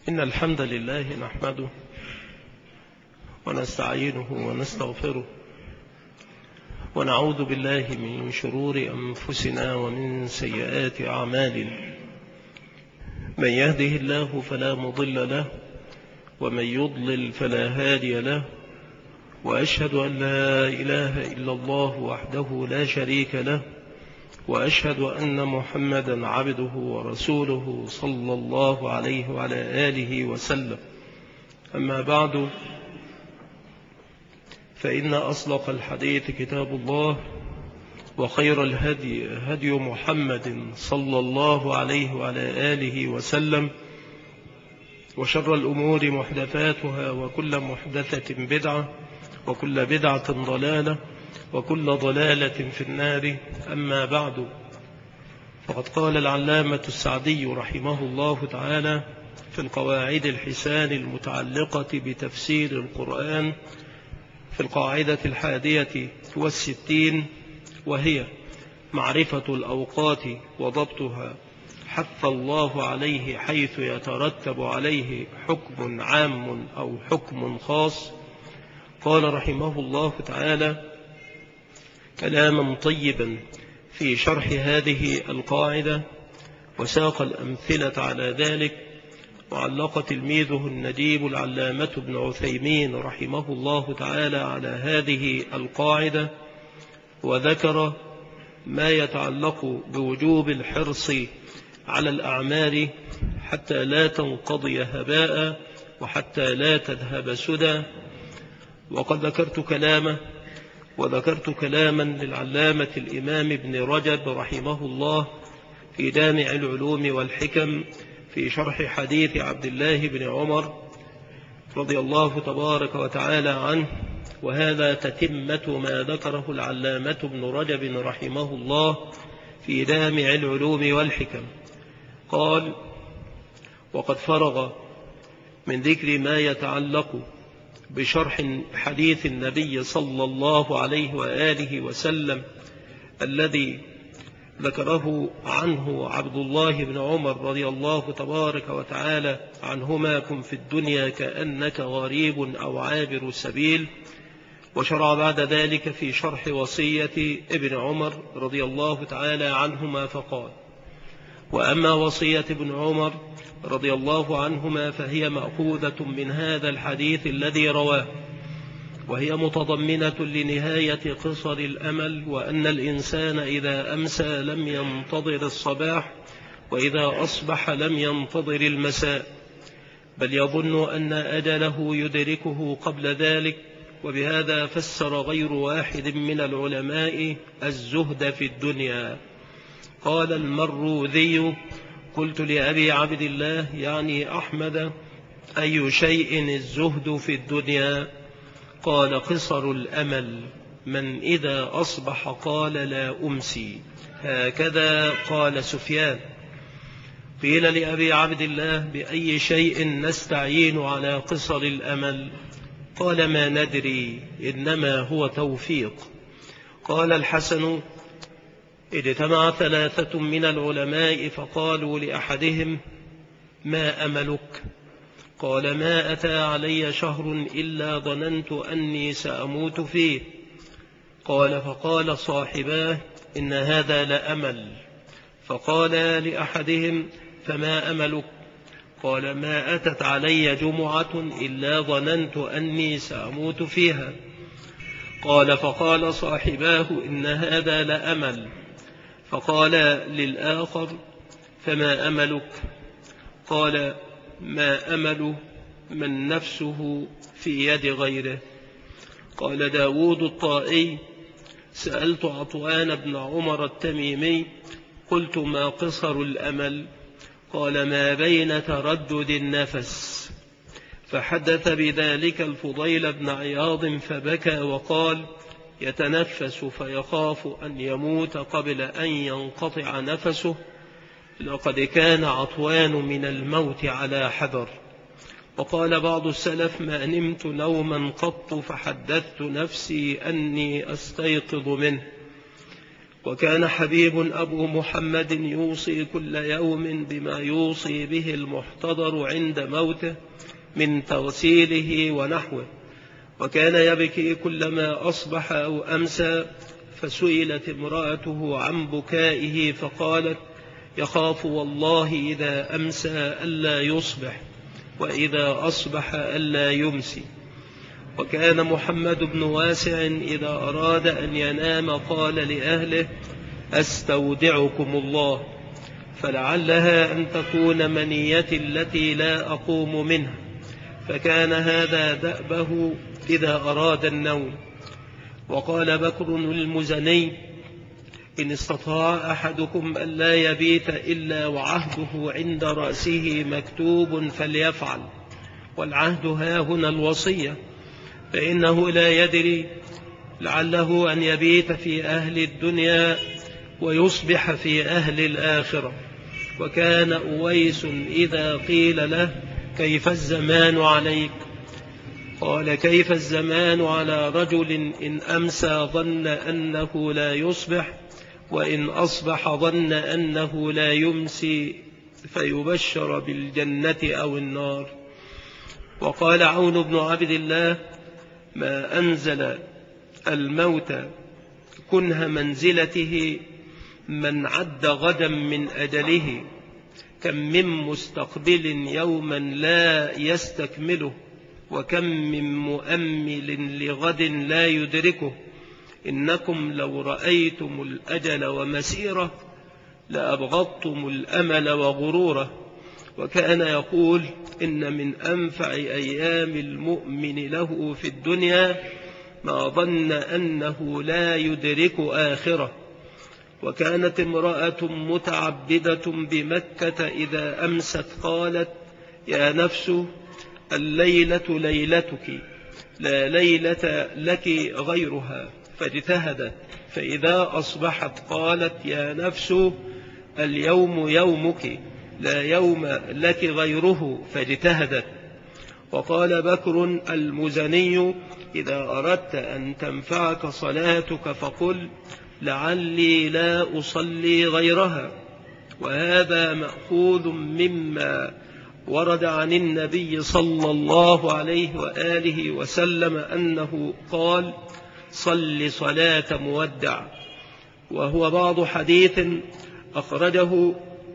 إن الحمد لله نحمده ونستعينه ونستغفره ونعوذ بالله من شرور أنفسنا ومن سيئات أعمالنا. من يهده الله فلا مضل له ومن يضلل فلا هادي له، وأشهد أن لا إله إلا الله وحده لا شريك له، وأشهد أن محمدا عبده ورسوله صلى الله عليه وعلى آله وسلم. أما بعد، فإن أصدق الحديث كتاب الله، وخير الهدي هدي محمد صلى الله عليه وعلى آله وسلم، وشر الأمور محدثاتها، وكل محدثة بدعة، وكل بدعة ضلالة، وكل ضلالة في النار. أما بعد، فقد قال العلامة السعدي رحمه الله تعالى في القواعد الحسان المتعلقة بتفسير القرآن في القاعدة 61، وهي معرفة الأوقات وضبطها، حث الله عليه حيث يترتب عليه حكم عام أو حكم خاص. قال رحمه الله تعالى كلاما طيبا في شرح هذه القاعدة، وساق الأمثلة على ذلك، وعلق تلميذه النديب العلامة ابن عثيمين رحمه الله تعالى على هذه القاعدة، وذكر ما يتعلق بوجوب الحرص على الأعمال حتى لا تنقضي هباء وحتى لا تذهب سدى. وقد ذكرت كلاما للعلامة الإمام ابن رجب رحمه الله في جامع العلوم والحكم في شرح حديث عبد الله بن عمر رضي الله تبارك وتعالى عنه، وهذا تتمة ما ذكره العلامة ابن رجب رحمه الله في جامع العلوم والحكم. قال: وقد فرغ من ذكر ما يتعلق بشرح حديث النبي صلى الله عليه وآله وسلم الذي ذكره عنه عبد الله بن عمر رضي الله تبارك وتعالى عنهما: كن في الدنيا كأنك غريب أو عابر سبيل. وشرع بعد ذلك في شرح وصية ابن عمر رضي الله تعالى عنهما فقال: وأما وصية ابن عمر رضي الله عنهما فهي مأخوذة من هذا الحديث الذي رواه، وهي متضمنة لنهاية قصر الأمل، وأن الإنسان إذا أمسى لم ينتظر الصباح، وإذا أصبح لم ينتظر المساء، بل يظن أن أجله يدركه قبل ذلك. وبهذا فسر غير واحد من العلماء الزهد في الدنيا. قال المروذي: قلت لأبي عبد الله يعني أحمد: أي شيء الزهد في الدنيا؟ قال: قصر الأمل، من إذا أصبح قال لا أمسي. هكذا قال سفيان. قيل لأبي عبد الله: بأي شيء نستعين على قصر الأمل؟ قال: ما ندري، إنما هو توفيق. قال الحسن: اجتمع 3 من العلماء فقالوا لأحدهم: ما أملك؟ قال: ما أتى علي شهر إلا ظننت أني سأموت فيه. قال: فقال صاحباه: إن هذا لأمل. فقال لأحدهم: فما أملك؟ قال: ما أتت علي جمعة إلا ظننت أني سأموت فيها. قال: فقال صاحباه: إن هذا لأمل. فقال للآخر: فما أملك؟ قال: ما أمل من نفسه في يد غيره. قال داود الطائي: سألت عطوان بن عمر التميمي قلت: ما قصر الأمل؟ قال: ما بين تردد النفس. فحدث بذلك الفضيل بن عياض فبكى وقال: يتنفس فيخاف أن يموت قبل أن ينقطع نفسه، لقد كان عطوان من الموت على حذر. وقال بعض السلف: ما نمت نوما قط فحدثت نفسي أني أستيقظ منه. وكان حبيب أبو محمد يوصي كل يوم بما يوصي به المحتضر عند موته من تغسيله ونحوه، وكان يبكي كلما أصبح أو أمسى. فسئلت امرأته عن بكائه فقالت: يخاف والله إذا أمسى ألا يصبح، وإذا أصبح ألا يمسي. وكان محمد بن واسع إذا أراد أن ينام قال لأهله: أستودعكم الله، فلعلها أن تكون منيتي التي لا أقوم منها. فكان هذا دأبه إذا أراد النوم. وقال بكر المزني: إن استطاع أحدكم أن لا يبيت إلا وعهده عند رأسه مكتوب فليفعل. والعهد هاهنا الوصية، فإنه لا يدري، لعله أن يبيت في أهل الدنيا ويصبح في أهل الآخرة. وكان أويس إذا قيل له: كيف الزمان عليك؟ قال: كيف الزمان على رجل إن أمسى ظن أنه لا يصبح، وإن أصبح ظن أنه لا يمسي، فيبشر بالجنة أو النار. وقال عون بن عبد الله: ما أنزل الموت كنه منزلته من عد غدا من أجله، كم من مستقبل يوما لا يستكمله، وكم من مؤمل لغد لا يدركه. إنكم لو رأيتم الأجل ومسيره لأبغضتم الأمل وغروره. وكان يقول: إن من أنفع أيام المؤمن له في الدنيا ما ظن أنه لا يدرك آخره. وكانت امرأة متعبدة بمكة إذا أمست قالت: يا نفس الليلة ليلتك، لا ليلة لك غيرها، فاجتهدت. فإذا أصبحت قالت: يا نفس اليوم يومك، لا يوم لك غيره، فاجتهدت. وقال بكر المزني: إذا أردت أن تنفعك صلاتك فقل: لعلي لا أصلي غيرها. وهذا مأخوذ مما ورد عن النبي صلى الله عليه وآله وسلم أنه قال: صل صلاة مودع. وهو بعض حديث أخرجه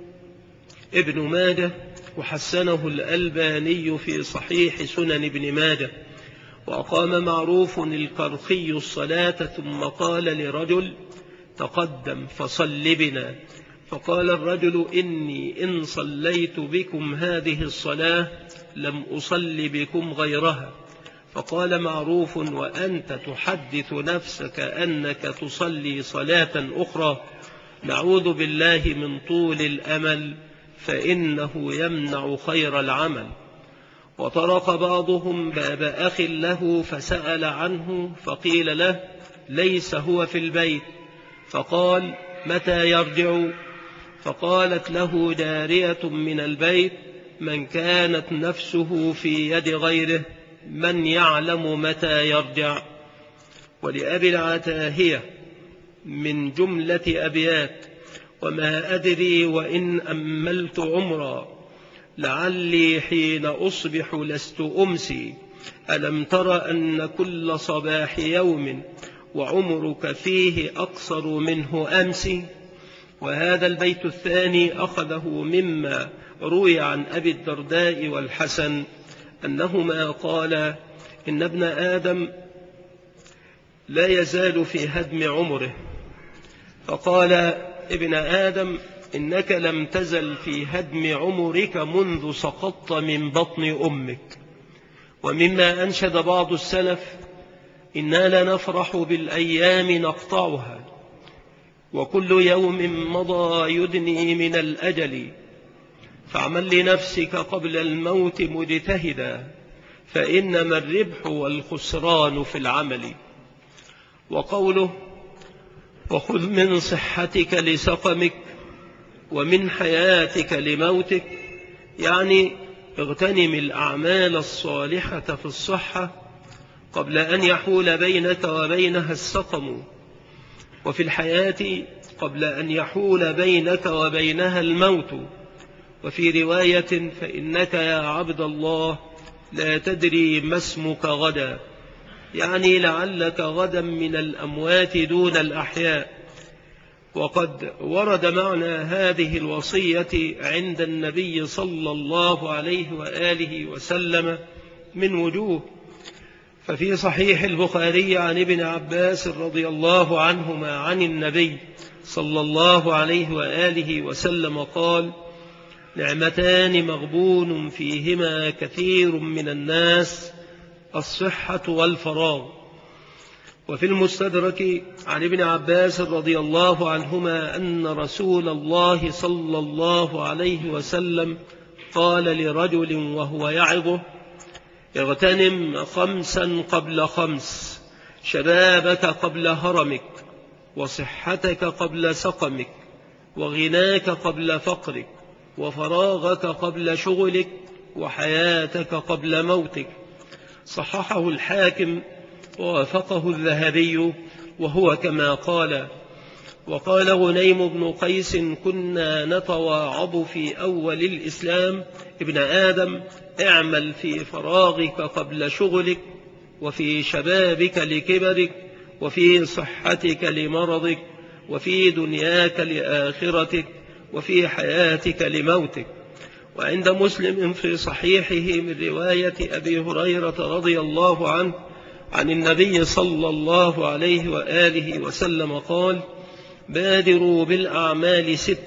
ابن ماجه وحسنه الألباني في صحيح سنن ابن ماجه. وأقام معروف الكرخي الصلاة ثم قال لرجل: تقدم فصل بنا. فقال الرجل: إني إن صليت بكم هذه الصلاة لم أصل بكم غيرها. فقال معروف: وأنت تحدث نفسك أنك تصلي صلاة أخرى؟ نعوذ بالله من طول الأمل، فإنه يمنع خير العمل. وطرق بعضهم باب أخ له فسأل عنه، فقيل له: ليس هو في البيت. فقال: متى يرجع؟ فقالت له جارية من البيت: من كانت نفسه في يد غيره، من يعلم متى يرجع. ولأبي العتاهية من جملة أبيات: وما أدري وإن أملت عمرا، لعلي حين أصبح لست أمسي. ألم تر أن كل صباح يوم وعمرك فيه أقصر منه أمسي. وهذا البيت الثاني أخذه مما روي عن أبي الدرداء والحسن أنهما قال: إن ابن آدم لا يزال في هدم عمره. فقال ابن آدم: إنك لم تزل في هدم عمرك منذ سقطت من بطن أمك. ومما أنشد بعض السلف: إنا لنفرح بالأيام نقطعها، وكل يوم مضى يدني من الأجل. فاعمل لنفسك قبل الموت مجتهدا، فإنما الربح والخسران في العمل. وقوله: وخذ من صحتك لسقمك ومن حياتك لموتك، يعني اغتنم الأعمال الصالحة في الصحة قبل أن يحول بينك وبينها السقم، وفي الحياة قبل أن يحول بينك وبينها الموت. وفي رواية: فإنك يا عبد الله لا تدري ما اسمك غدا، يعني لعلك غدا من الأموات دون الأحياء. وقد ورد معنى هذه الوصية عند النبي صلى الله عليه وآله وسلم من وجوه. ففي صحيح البخاري عن ابن عباس رضي الله عنهما عن النبي صلى الله عليه وآله وسلم قال: نعمتان مغبون فيهما كثير من الناس، الصحة والفراغ. وفي المستدرك عن ابن عباس رضي الله عنهما أن رسول الله صلى الله عليه وسلم قال لرجل وهو يعظه: اغتنم 5 قبل 5، شبابك قبل هرمك، وصحتك قبل سقمك، وغناك قبل فقرك، وفراغك قبل شغلك، وحياتك قبل موتك. صححه الحاكم ووافقه الذهبي، وهو كما قال. وقال غنيم بن قيس: كنا نتواعظ في أول الإسلام: ابن آدم، اعمل في فراغك قبل شغلك، وفي شبابك لكبرك، وفي صحتك لمرضك، وفي دنياك لآخرتك، وفي حياتك لموتك. وعند مسلم في صحيحه من رواية أبي هريرة رضي الله عنه عن النبي صلى الله عليه وآله وسلم قال: بادروا بالأعمال 6: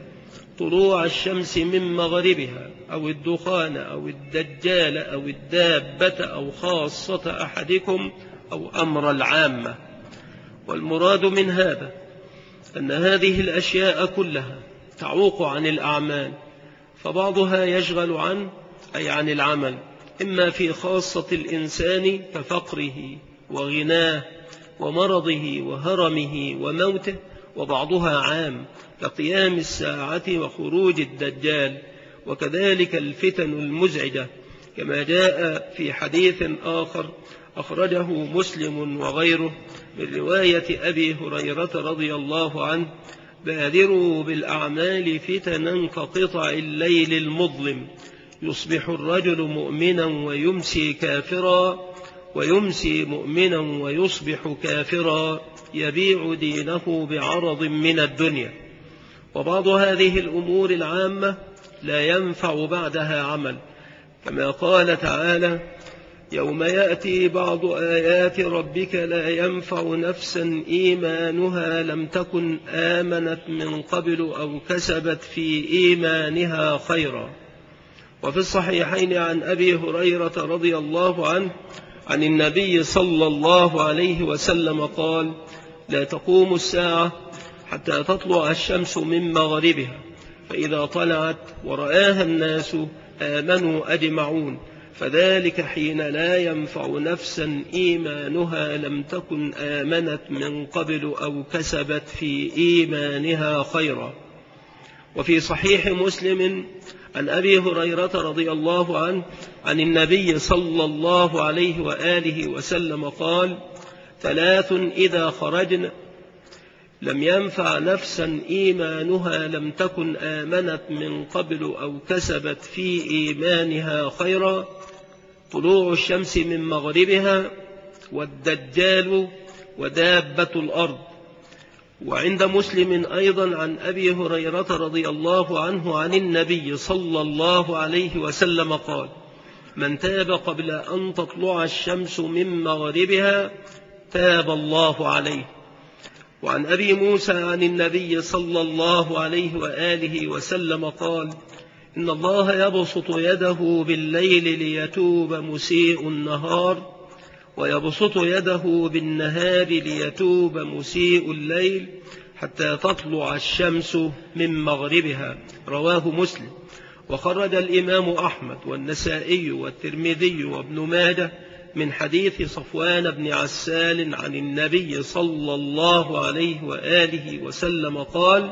طلوع الشمس من مغربها، أو الدخان، أو الدجال، أو الدابة، أو خاصة أحدكم، أو أمر العامة. والمراد من هذا أن هذه الأشياء كلها تعوق عن الأعمال، فبعضها يشغل عنه أي عن العمل، إما في خاصة الإنسان كفقره وغناه ومرضه وهرمه وموته، وبعضها عام كقيام الساعة وخروج الدجال، وكذلك الفتن المزعجة، كما جاء في حديث آخر أخرجه مسلم وغيره من رواية أبي هريرة رضي الله عنه: بادروا بالأعمال فتنا كقطع الليل المظلم، يصبح الرجل مؤمنا ويمسي كافرا، ويمسي مؤمنا ويصبح كافرا، يبيع دينه بعرض من الدنيا. وبعض هذه الأمور العامة لا ينفع بعدها عمل، كما قال تعالى: يوم يأتي بعض آيات ربك لا ينفع نفسا إيمانها لم تكن آمنت من قبل أو كسبت في إيمانها خيرا. وفي الصحيحين عن أبي هريرة رضي الله عنه عن النبي صلى الله عليه وسلم قال: لا تقوم الساعة حتى تطلع الشمس من مغربها، فإذا طلعت ورآها الناس آمنوا أجمعون، فذلك حين لا ينفع نفسا إيمانها لم تكن آمنت من قبل أو كسبت في إيمانها خيرا. وفي صحيح مسلم عن أبي هريرة رضي الله عنه عن النبي صلى الله عليه وآله وسلم قال: 3 إذا خرجن لم ينفع نفسا إيمانها لم تكن آمنت من قبل أو كسبت في إيمانها خيرا: طلوع الشمس من مغربها، والدجال، ودابة الأرض. وعند مسلم أيضا عن أبي هريرة رضي الله عنه عن النبي صلى الله عليه وسلم قال: من تاب قبل أن تطلع الشمس من مغربها تاب الله عليه. وعن أبي موسى عن النبي صلى الله عليه وآله وسلم قال: إن الله يبسط يده بالليل ليتوب مسيء النهار، ويبسط يده بالنهار ليتوب مسيء الليل، حتى تطلع الشمس من مغربها. رواه مسلم. وخرج الإمام أحمد والنسائي والترمذي وابن ماجه من حديث صفوان بن عسال عن النبي صلى الله عليه وآله وسلم قال: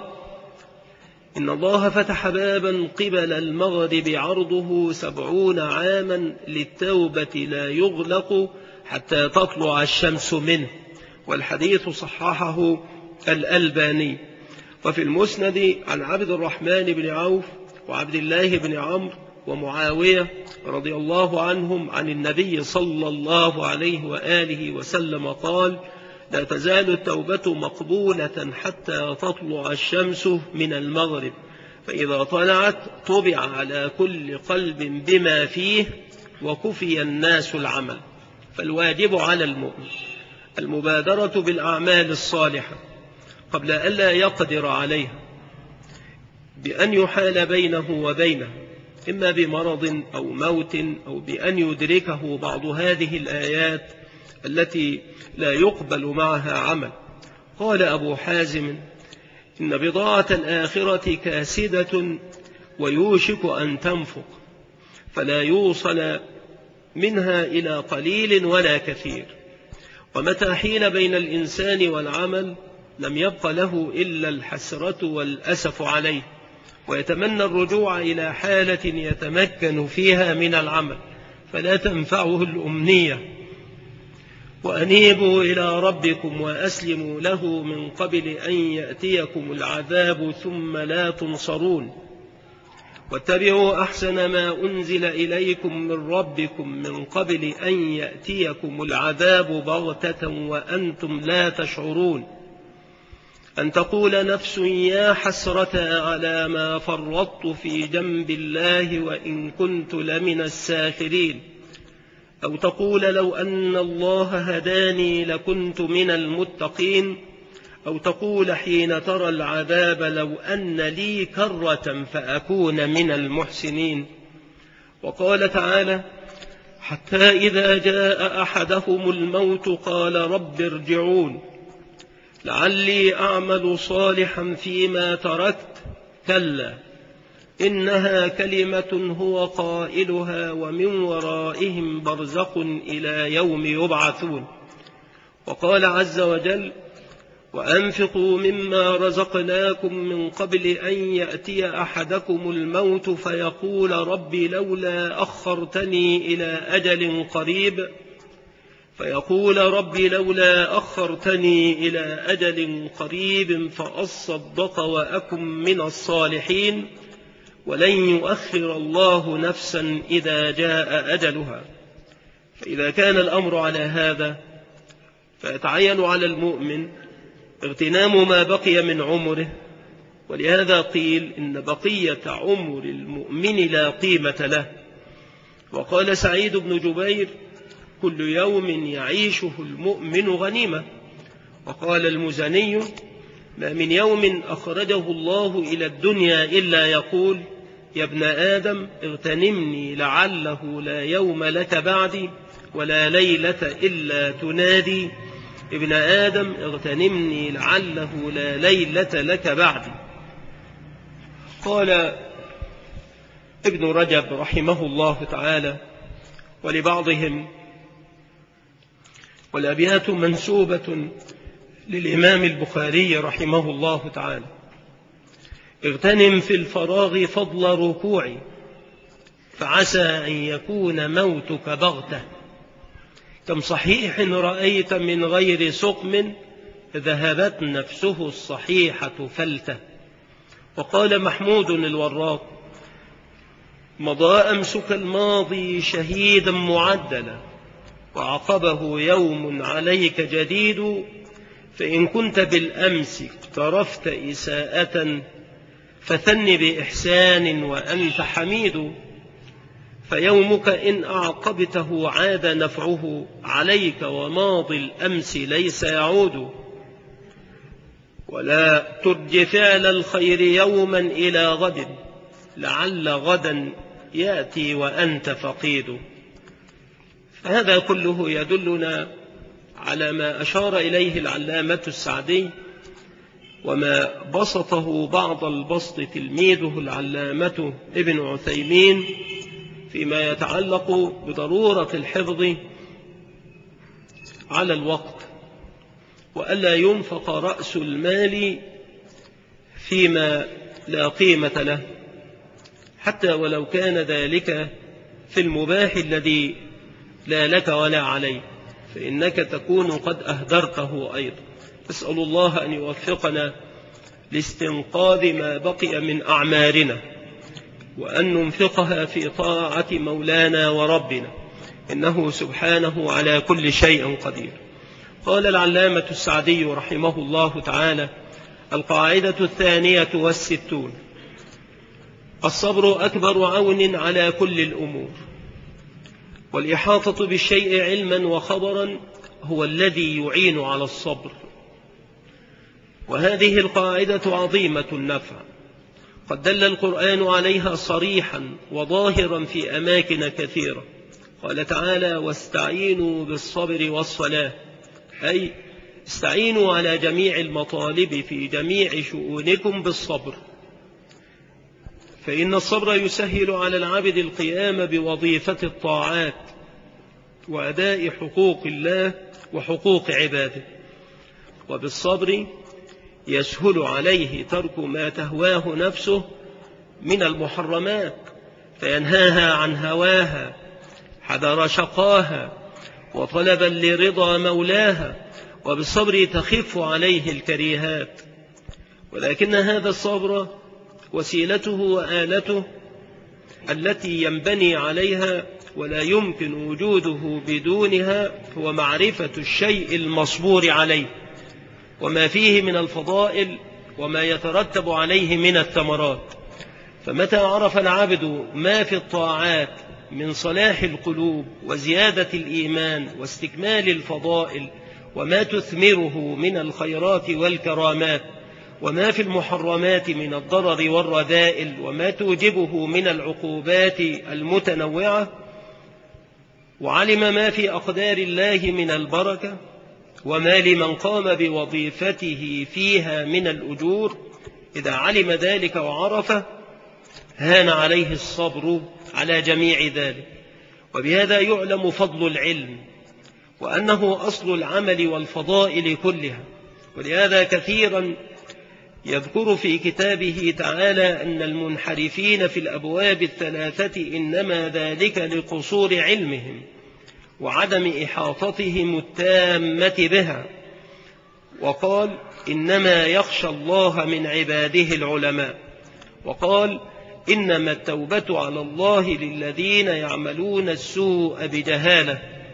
إن الله فتح بابا قبل المغرب عرضه 70 عاما للتوبة لا يغلق حتى تطلع الشمس منه. والحديث صححه الألباني. وفي المسند عن عبد الرحمن بن عوف وعبد الله بن عمرو ومعاوية رضي الله عنهم عن النبي صلى الله عليه وآله وسلم قال: لا تزال التوبة مقبولة حتى تطلع الشمس من المغرب، فإذا طلعت طبع على كل قلب بما فيه وكفي الناس العمل. فالواجب على المؤمن المبادرة بالأعمال الصالحة قبل ألا يقدر عليها، بأن يحال بينه وبينه إما بمرض أو موت أو بأن يدركه بعض هذه الآيات التي لا يقبل معها عمل. قال أبو حازم: إن بضاعة الآخرة كاسدة ويوشك أن تنفق، فلا يوصل منها إلى قليل ولا كثير، ومتى حيل بين الإنسان والعمل لم يبق له إلا الحسرة والأسف عليه، ويتمنى الرجوع إلى حالة يتمكن فيها من العمل، فلا تنفعه الأمنية. وأنيبوا إلى ربكم وأسلموا له من قبل أن يأتيكم العذاب ثم لا تنصرون، واتبعوا أحسن ما أنزل إليكم من ربكم من قبل أن يأتيكم العذاب بغتة وأنتم لا تشعرون، أن تقول نفس يا حسرة على ما فرطت في جنب الله وإن كنت لمن الساخرين، أو تقول لو أن الله هداني لكنت من المتقين، أو تقول حين ترى العذاب لو أن لي كرة فأكون من المحسنين. وقال تعالى: حتى إذا جاء أحدهم الموت قال رب ارجعون لعلي أعمل صالحا فيما تركت، كلا إنها كلمة هو قائلها ومن ورائهم برزخ إلى يوم يبعثون. وقال عز وجل: وأنفقوا مما رزقناكم من قبل أن يأتي أحدكم الموت فيقول ربي لولا أخرتني إلى أجل قريب فأصدق وأكن من الصالحين ولن يؤخر الله نفسا إذا جاء أجلها. فإذا كان الأمر على هذا فيتعين على المؤمن اغتنام ما بقي من عمره، ولهذا قيل إن بقية عمر المؤمن لا قيمة له. وقال سعيد بن جبير: كل يوم يعيشه المؤمن غنيمة. وقال المزني: ما من يوم أخرجه الله إلى الدنيا إلا يقول يا ابن آدم اغتنمني لعله لا يوم لك بعدي ولا ليلة إلا تنادي، ابن آدم اغتنمني لعله لا ليلة لك بعدي. قال ابن رجب رحمه الله تعالى: ولبعضهم، والأبيات منسوبة للإمام البخاري رحمه الله تعالى: اغتنم في الفراغ فضل ركوعي فعسى أن يكون موتك بغتة، كم صحيح رأيت من غير سقم ذهبت نفسه الصحيحة فلتة. وقال محمود الوراق: مضى أمسك الماضي شهيدا معدلا وعقبه يوم عليك جديد، فإن كنت بالأمس اقترفت إساءة فثن بإحسان وأنت حميد، فيومك إن أعقبته عاد نفعه عليك وماضي الأمس ليس يعود، ولا ترج فعل الخير يوما إلى غد لعل غدا يأتي وأنت فقيد. فهذا كله يدلنا على ما أشار إليه العلامة السعدي وما بسطه بعض البسط تلميذه العلامة ابن عثيمين فيما يتعلق بضرورة الحفظ على الوقت، وألا ينفق رأس المال فيما لا قيمة له، حتى ولو كان ذلك في المباح الذي لا لك ولا عليه، فإنك تكون قد أهدرته أيضا. أسأل الله أن يوفقنا لاستنقاذ ما بقي من أعمارنا، وأن ننفقها في طاعة مولانا وربنا، إنه سبحانه على كل شيء قدير. قال العلامة السعدي رحمه الله تعالى: القاعدة 62: الصبر أكبر عون على كل الأمور، والإحاطة بالشيء علما وخبرا هو الذي يعين على الصبر. وهذه القاعدة عظيمة النفع، قد دل القرآن عليها صريحا وظاهرا في أماكن كثيرة. قال تعالى: واستعينوا بالصبر والصلاة، أي استعينوا على جميع المطالب في جميع شؤونكم بالصبر، فإن الصبر يسهل على العبد القيام بوظيفة الطاعات وأداء حقوق الله وحقوق عباده، وبالصبر يسهل عليه ترك ما تهواه نفسه من المحرمات، فينهاها عن هواها حذر شقاها وطلبا لرضا مولاها، وبالصبر تخف عليه الكريهات. ولكن هذا الصبر وسيلته وآلته التي ينبني عليها ولا يمكن وجوده بدونها هو معرفة الشيء المصبور عليه وما فيه من الفضائل وما يترتب عليه من الثمرات. فمتى عرف العبد ما في الطاعات من صلاح القلوب وزيادة الإيمان واستكمال الفضائل، وما تثمره من الخيرات والكرامات، وما في المحرمات من الضرر والرذائل، وما توجبه من العقوبات المتنوعة، وعلم ما في أقدار الله من البركة، وما لمن قام بوظيفته فيها من الأجور، إذا علم ذلك وعرفه هان عليه الصبر على جميع ذلك. وبهذا يعلم فضل العلم، وأنه أصل العمل والفضائل كلها. ولهذا كثيرا يذكر في كتابه تعالى أن المنحرفين في الأبواب الثلاثة إنما ذلك لقصور علمهم وعدم إحاطتهم التامة بها، وقال: إنما يخشى الله من عباده العلماء، وقال: إنما التوبة على الله للذين يعملون السوء بجهالة.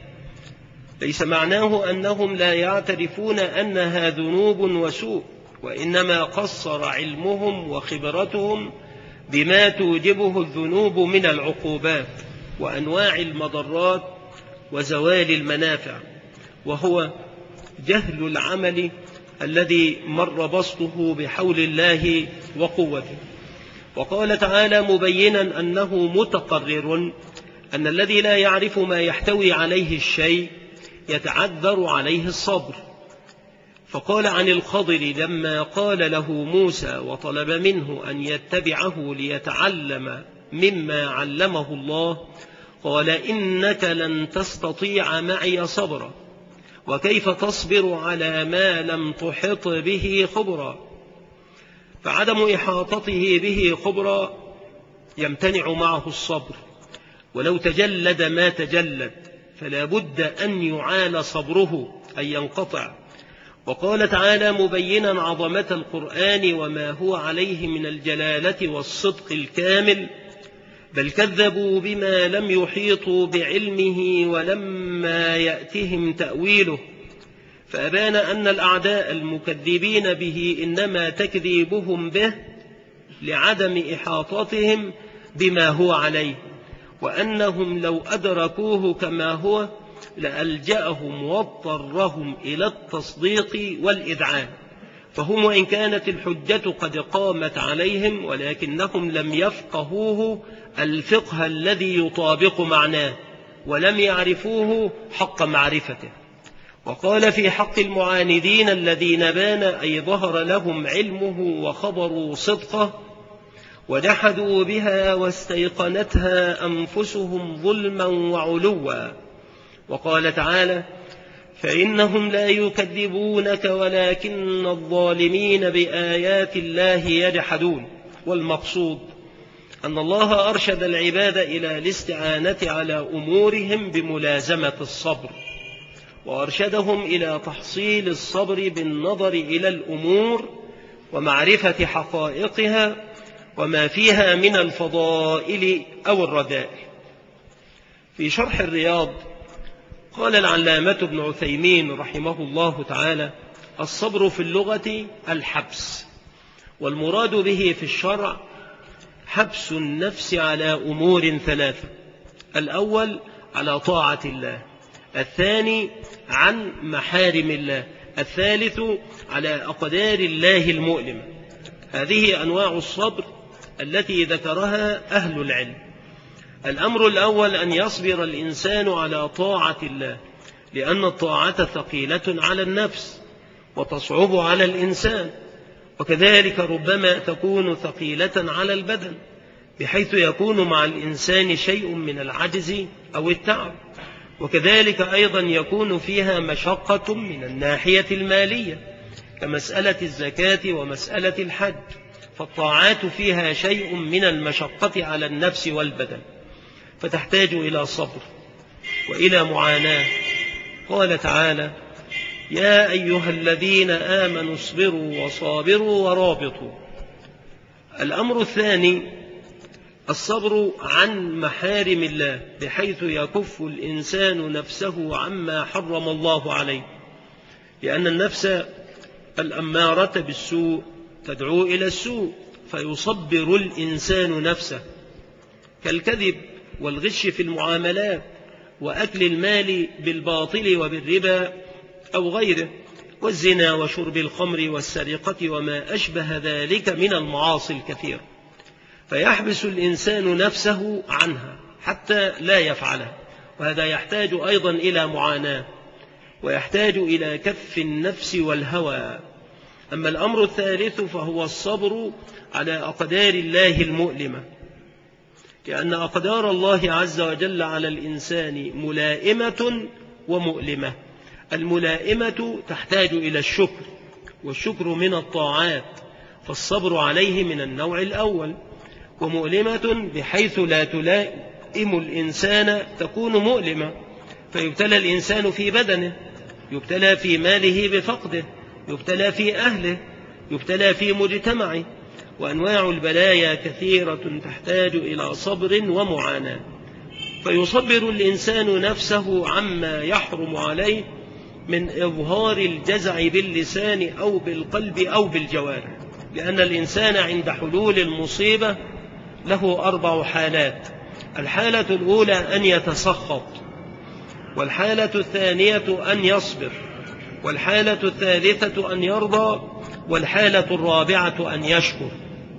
ليس معناه أنهم لا يعترفون أنها ذنوب وسوء، وإنما قصر علمهم وخبرتهم بما توجبه الذنوب من العقوبات وأنواع المضرات وزوال المنافع، وهو جهل العمل الذي مر بسطه بحول الله وقوته. وقال تعالى مبينا أنه متقرر أن الذي لا يعرف ما يحتوي عليه الشيء يتعذر عليه الصبر. فقال عن الخضر لما قال له موسى وطلب منه أن يتبعه ليتعلم مما علمه الله، قال: إنك لن تستطيع معي صبرا، وكيف تصبر على ما لم تحط به خبرا. فعدم إحاطته به خبرا يمتنع معه الصبر، ولو تجلد ما تجلد فلا بد أن يعال صبره أن ينقطع. وقال تعالى مبينا عظمة القرآن وما هو عليه من الجلالة والصدق الكامل: بل كذبوا بما لم يحيطوا بعلمه ولما يأتهم تأويله. فأبان أن الأعداء المكذبين به إنما تكذيبهم به لعدم إحاطتهم بما هو عليه، وأنهم لو أدركوه كما هو لألجأهم واضطرهم إلى التصديق والإذعان. فهم وإن كانت الحجة قد قامت عليهم ولكنهم لم يفقهوه الفقه الذي يطابق معناه، ولم يعرفوه حق معرفته. وقال في حق المعاندين الذين بان أي ظهر لهم علمه وخبروا صدقه وجحدوا بها واستيقنتها أنفسهم ظلما وعلوا. وقال تعالى: فإنهم لا يكذبونك ولكن الظالمين بآيات الله يجحدون. والمقصود أن الله أرشد العباد إلى الاستعانة على أمورهم بملازمة الصبر، وأرشدهم إلى تحصيل الصبر بالنظر إلى الأمور ومعرفة حقائقها وما فيها من الفضائل أو الرذائل. في شرح الرياض قال العلامة ابن عثيمين رحمه الله تعالى: الصبر في اللغة الحبس، والمراد به في الشرع حبس النفس على أمور ثلاثة: الأول على طاعة الله، الثاني عن محارم الله، الثالث على أقدار الله المؤلمة. هذه أنواع الصبر التي ذكرها أهل العلم. الأمر الأول أن يصبر الإنسان على طاعة الله، لأن الطاعة ثقيلة على النفس وتصعب على الإنسان، وكذلك ربما تكون ثقيلة على البدن، بحيث يكون مع الإنسان شيء من العجز أو التعب، وكذلك أيضا يكون فيها مشقة من الناحية المالية كمسألة الزكاة ومسألة الحج، فالطاعات فيها شيء من المشقة على النفس والبدن، فتحتاج إلى صبر وإلى معاناة. قال تعالى: يا أيها الذين آمنوا اصبروا وصابروا ورابطوا. الأمر الثاني الصبر عن محارم الله، بحيث يكف الإنسان نفسه عما حرم الله عليه، لأن النفس الأمارة بالسوء تدعو إلى السوء، فيصبر الإنسان نفسه، كالكذب والغش في المعاملات وأكل المال بالباطل وبالربا أو غيره، والزنا وشرب الخمر والسرقة وما أشبه ذلك من المعاصي الكثيرة، فيحبس الإنسان نفسه عنها حتى لا يفعلها، وهذا يحتاج أيضا إلى معاناة، ويحتاج إلى كف النفس والهوى. أما الأمر الثالث فهو الصبر على أقدار الله المؤلمة، لأن أقدار الله عز وجل على الإنسان ملائمة ومؤلمة. الملائمة تحتاج إلى الشكر، والشكر من الطاعات، فالصبر عليه من النوع الأول. ومؤلمة بحيث لا تلائم الإنسان تكون مؤلمة، فيبتلى الإنسان في بدنه، يبتلى في ماله بفقده، يبتلى في أهله، يبتلى في مجتمعه، وأنواع البلايا كثيرة تحتاج إلى صبر ومعاناة. فيصبر الإنسان نفسه عما يحرم عليه من إظهار الجزع باللسان أو بالقلب أو بالجوارح، لأن الإنسان عند حلول المصيبة له 4 حالات: الحالة الأولى أن يتسخط، والحالة الثانية أن يصبر، والحالة الثالثة أن يرضى، والحالة الرابعة أن يشكر.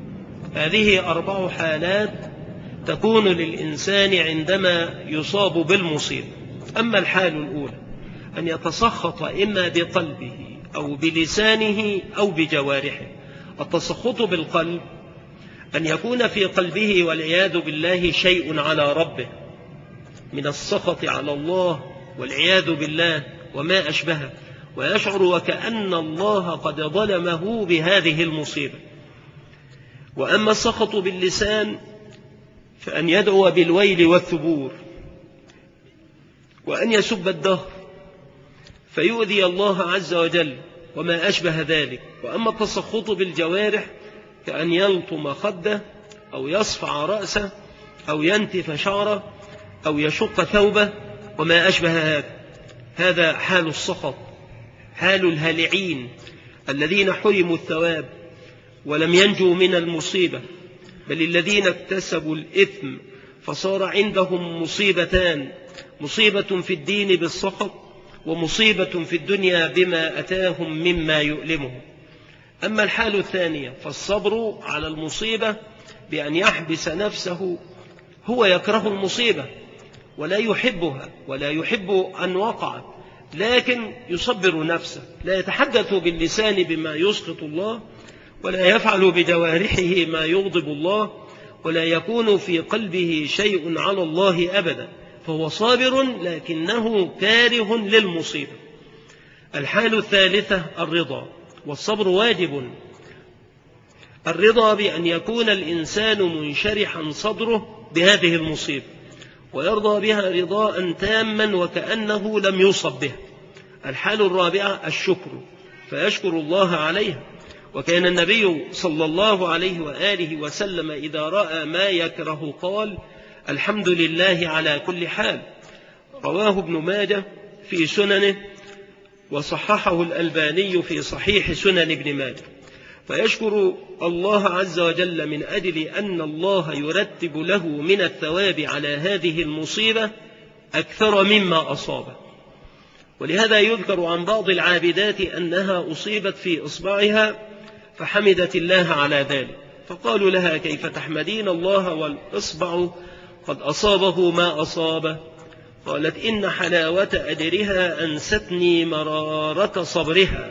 هذه 4 حالات تكون للإنسان عندما يصاب بالمصيبة. أما الحال الأولى أن يتسخط إما بقلبه أو بلسانه أو بجوارحه. التسخط بالقلب أن يكون في قلبه والعياذ بالله شيء على ربه من السخط على الله والعياذ بالله وما أشبهه، ويشعر وكأن الله قد ظلمه بهذه المصيبة. وأما السخط باللسان فأن يدعو بالويل والثبور، وأن يسب الدهر فيؤذي الله عز وجل وما أشبه ذلك. وأما التسخط بالجوارح كأن يلطم خده أو يصفع رأسه أو ينتف شعره أو يشق ثوبه وما أشبه هذا حال السخط، حال الهالعين الذين حرموا الثواب ولم ينجوا من المصيبة، بل الذين اكتسبوا الإثم فصار عندهم مصيبتان: مصيبة في الدين بالسخط، ومصيبة في الدنيا بما أتاهم مما يؤلمهم. أما الحال الثانية فالصبر على المصيبة بأن يحبس نفسه، هو يكره المصيبة ولا يحبها ولا يحب أن وقعت، لكن يصبر نفسه، لا يتحدث باللسان بما يسخط الله، ولا يفعل بجوارحه ما يغضب الله، ولا يكون في قلبه شيء على الله أبدا، فهو صابر لكنه كاره للمصيبة. الحال الثالثة الرضا، والصبر واجب. الرضا بأن يكون الإنسان منشرحا صدره بهذه المصيبة ويرضى بها رضاء تاما وكأنه لم يصب بها. الحال الرابعة الشكر، فيشكر الله عليها وكان النبي صلى الله عليه وآله وسلم إذا رأى ما يكره قال: الحمد لله على كل حال. رواه ابن ماجه في سننه، وصححه الألباني في صحيح سنن ابن ماجه. فيشكر الله عز وجل من أجل أن الله يرتب له من الثواب على هذه المصيبة أكثر مما أصابه. ولهذا يذكر عن بعض العابدات أنها أصيبت في إصبعها فحمدت الله على ذلك، فقالوا لها: كيف تحمدين الله والإصبع قد أصابه ما أصابه؟ قالت: إن حلاوة أجرها أنستني مرارة صبرها.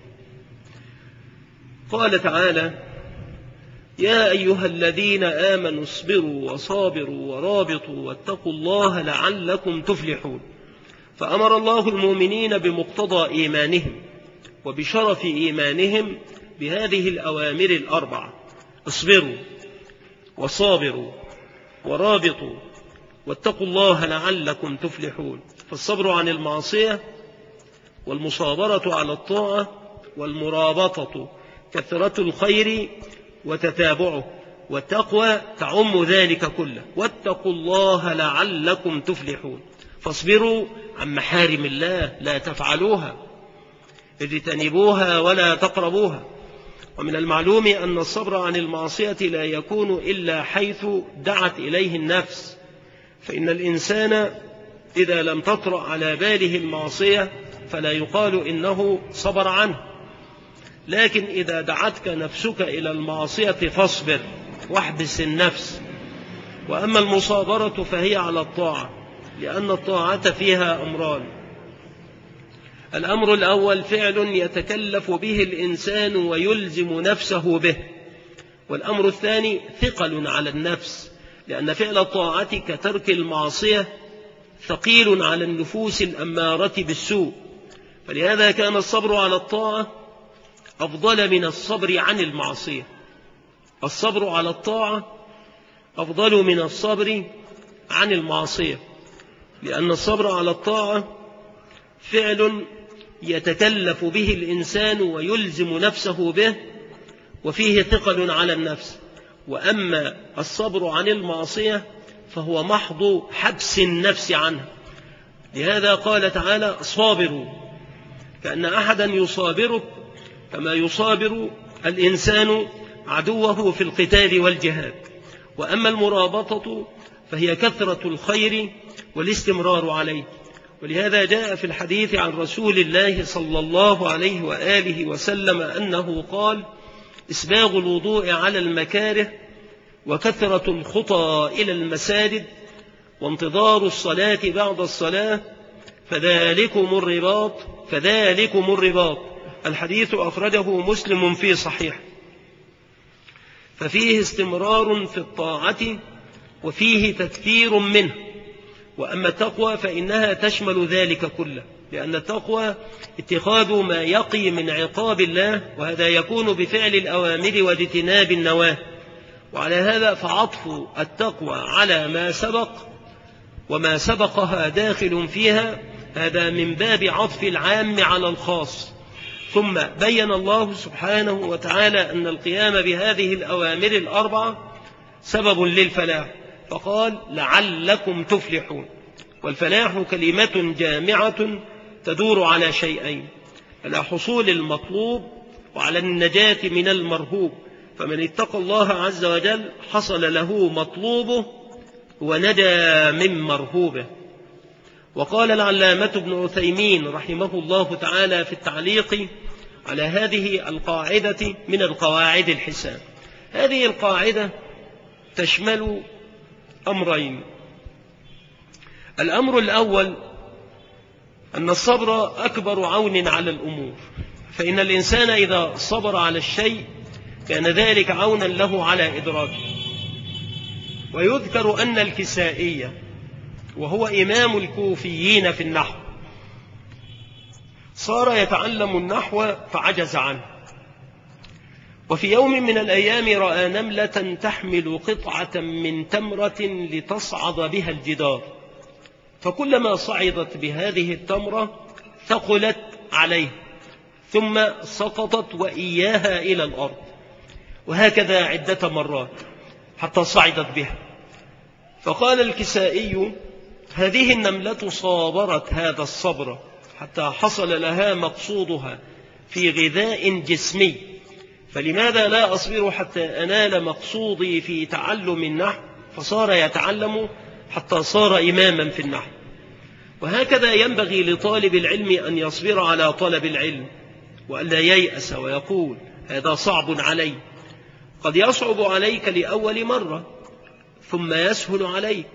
قال تعالى: يا أيها الذين آمنوا اصبروا وصابروا ورابطوا واتقوا الله لعلكم تفلحون. فأمر الله المؤمنين بمقتضى إيمانهم وبشرف إيمانهم بهذه الأوامر الأربعة: اصبروا وصابروا ورابطوا واتقوا الله لعلكم تفلحون. فالصبر عن المعصية والمصابرة على الطاعة والمرابطة كثرة الخير وتتابعه، والتقوى تعم ذلك كله. واتقوا الله لعلكم تفلحون. فاصبروا عن محارم الله، لا تفعلوها، اجتنبوها ولا تقربوها. ومن المعلوم أن الصبر عن المعصية لا يكون إلا حيث دعت إليه النفس، فإن الإنسان إذا لم تطرأ على باله المعصية فلا يقال إنه صبر عنه، لكن إذا دعتك نفسك إلى المعصية فاصبر واحبس النفس. وأما المصابرة فهي على الطاعة، لأن الطاعة فيها أمران: الأمر الأول فعل يتكلف به الإنسان ويلزم نفسه به، والأمر الثاني ثقل على النفس، لأن فعل الطاعة كترك المعصية ثقيل على النفوس الأمارة بالسوء. فلهذا كان الصبر على الطاعة أفضل من الصبر عن المعصية. الصبر على الطاعة أفضل من الصبر عن المعصية، لأن الصبر على الطاعة فعل يتكلف به الإنسان ويلزم نفسه به وفيه ثقل على النفس. وأما الصبر عن المعصية فهو محض حبس النفس عنها. لهذا قال تعالى: صابروا، كأن أحدا يصابرك كما يصابر الإنسان عدوه في القتال والجهاد. وأما المرابطة فهي كثرة الخير والاستمرار عليه. ولهذا جاء في الحديث عن رسول الله صلى الله عليه وآله وسلم أنه قال: إسباغ الوضوء على المكاره، وكثرة الخطى إلى المساجد، وانتظار الصلاة بعد الصلاة، فذلكم الرباط. الحديث أخرجه مسلم في صحيح. ففيه استمرار في الطاعة وفيه تكثير منه. وأما التقوى فإنها تشمل ذلك كله، لأن التقوى اتخاذ ما يقي من عقاب الله، وهذا يكون بفعل الأوامر واجتناب النواهي. وعلى هذا فعطف التقوى على ما سبق وما سبقها داخل فيها، هذا من باب عطف العام على الخاص. ثم بين الله سبحانه وتعالى أن القيام بهذه الأوامر الأربعة سبب للفلاح، فقال: لعلكم تفلحون. والفلاح كلمة جامعة تدور على شيئين: على حصول المطلوب وعلى النجاة من المرهوب. فمن اتقى الله عز وجل حصل له مطلوبه ونجا من مرهوبه. وقال العلامة ابن عثيمين رحمه الله تعالى في التعليق على هذه القاعدة من القواعد الحسان: هذه القاعدة تشمل أمرين. الأمر الأول أن الصبر أكبر عون على الأمور، فإن الإنسان إذا صبر على الشيء كان ذلك عونا له على إدراكه. ويذكر أن الكسائي وهو إمام الكوفيين في النحو صار يتعلم النحو فعجز عنه، وفي يوم من الأيام رأى نملة تحمل قطعة من تمرة لتصعد بها الجدار، فكلما صعدت بهذه التمرة ثقلت عليه، ثم سقطت وإياها إلى الأرض، وهكذا عدة مرات حتى صعدت بها. فقال الكسائي: هذه النملة صابرت هذا الصبر حتى حصل لها مقصودها في غذاء جسمي، فلماذا لا أصبر حتى أنال مقصودي في تعلم النحو؟ فصار يتعلم حتى صار إماما في النحو. وهكذا ينبغي لطالب العلم أن يصبر على طلب العلم، وألا ييأس ويقول هذا صعب علي. قد يصعب عليك لأول مرة ثم يسهل عليك،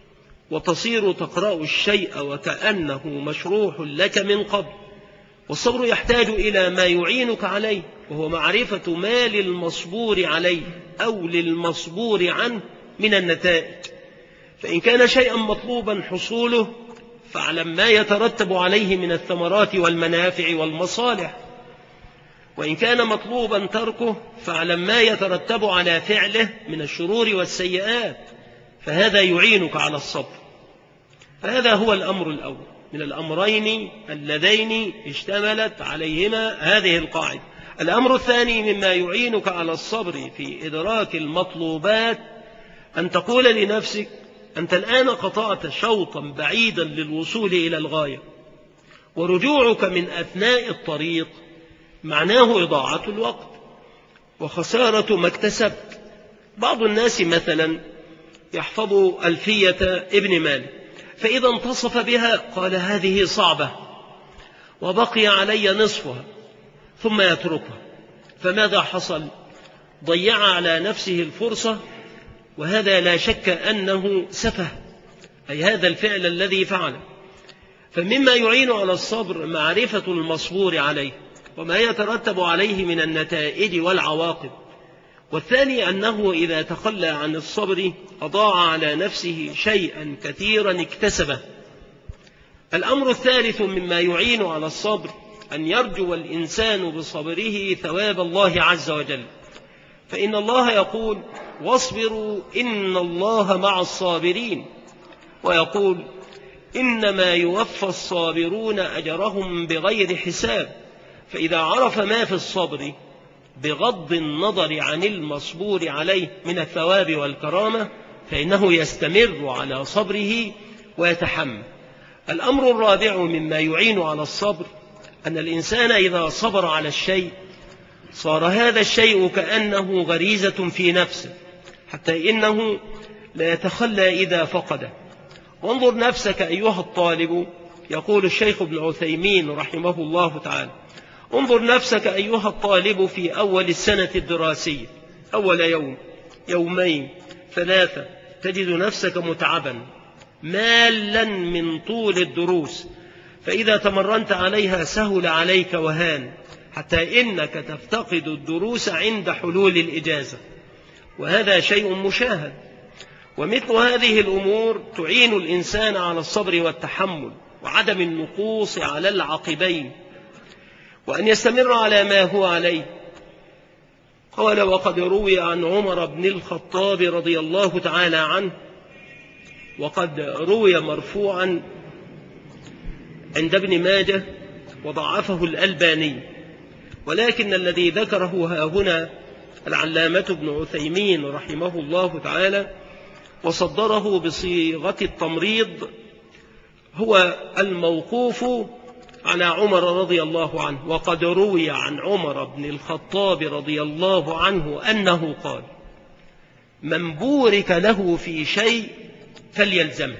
وتصير تقرأ الشيء وكأنه مشروح لك من قبل. والصبر يحتاج إلى ما يعينك عليه، وهو معرفة ما للمصبور عليه أو للمصبور عنه من النتائج. فإن كان شيئا مطلوبا حصوله فاعلم ما يترتب عليه من الثمرات والمنافع والمصالح، وإن كان مطلوبا تركه فاعلم ما يترتب على فعله من الشرور والسيئات، فهذا يعينك على الصبر. فهذا هو الأمر الأول من الأمرين اللذين اشتملت عليهما هذه القاعدة. الأمر الثاني مما يعينك على الصبر في إدراك المطلوبات أن تقول لنفسك: أنت الآن قطعت شوطا بعيدا للوصول إلى الغاية، ورجوعك من أثناء الطريق معناه إضاعة الوقت وخسارة ما اكتسبت. بعض الناس مثلا يحفظ ألفية ابن مالك، فإذا انتصف بها قال هذه صعبة وبقي علي نصفها، ثم يتركها. فماذا حصل؟ ضيع على نفسه الفرصة، وهذا لا شك أنه سفه، أي هذا الفعل الذي فعله. فمما يعين على الصبر معرفة المصبور عليه وما يترتب عليه من النتائج والعواقب. والثاني أنه إذا تخلى عن الصبر أضاع على نفسه شيئا كثيرا اكتسبه. الأمر الثالث مما يعين على الصبر أن يرجو الإنسان بصبره ثواب الله عز وجل، فإن الله يقول: واصبروا إن الله مع الصابرين، ويقول: إنما يوفى الصابرون أجرهم بغير حساب. فإذا عرف ما في الصبر بغض النظر عن المصبور عليه من الثواب والكرامة فإنه يستمر على صبره ويتحمل. الأمر الرابع مما يعين على الصبر أن الإنسان إذا صبر على الشيء صار هذا الشيء كأنه غريزة في نفسه، حتى إنه لا يتخلى إذا فقده. وانظر نفسك أيها الطالب، يقول الشيخ ابن عثيمين رحمه الله تعالى: انظر نفسك أيها الطالب في أول السنة الدراسية، أول يوم، يومين، ثلاثة، تجد نفسك متعبا مالا من طول الدروس، فإذا تمرنت عليها سهل عليك وهان، حتى إنك تفتقد الدروس عند حلول الإجازة، وهذا شيء مشاهد. ومثل هذه الأمور تعين الإنسان على الصبر والتحمل وعدم النقوص على العقبين، وأن يستمر على ما هو عليه. قال: وقد روي عن عمر بن الخطاب رضي الله تعالى عنه، وقد روي مرفوعا عند ابن ماجه وضعفه الألباني، ولكن الذي ذكره ها هنا العلامة ابن عثيمين رحمه الله تعالى وصدره بصيغة التمريض هو الموقوف على عمر رضي الله عنه. وقد روي عن عمر بن الخطاب رضي الله عنه أنه قال: من بورك له في شيء فليلزمه.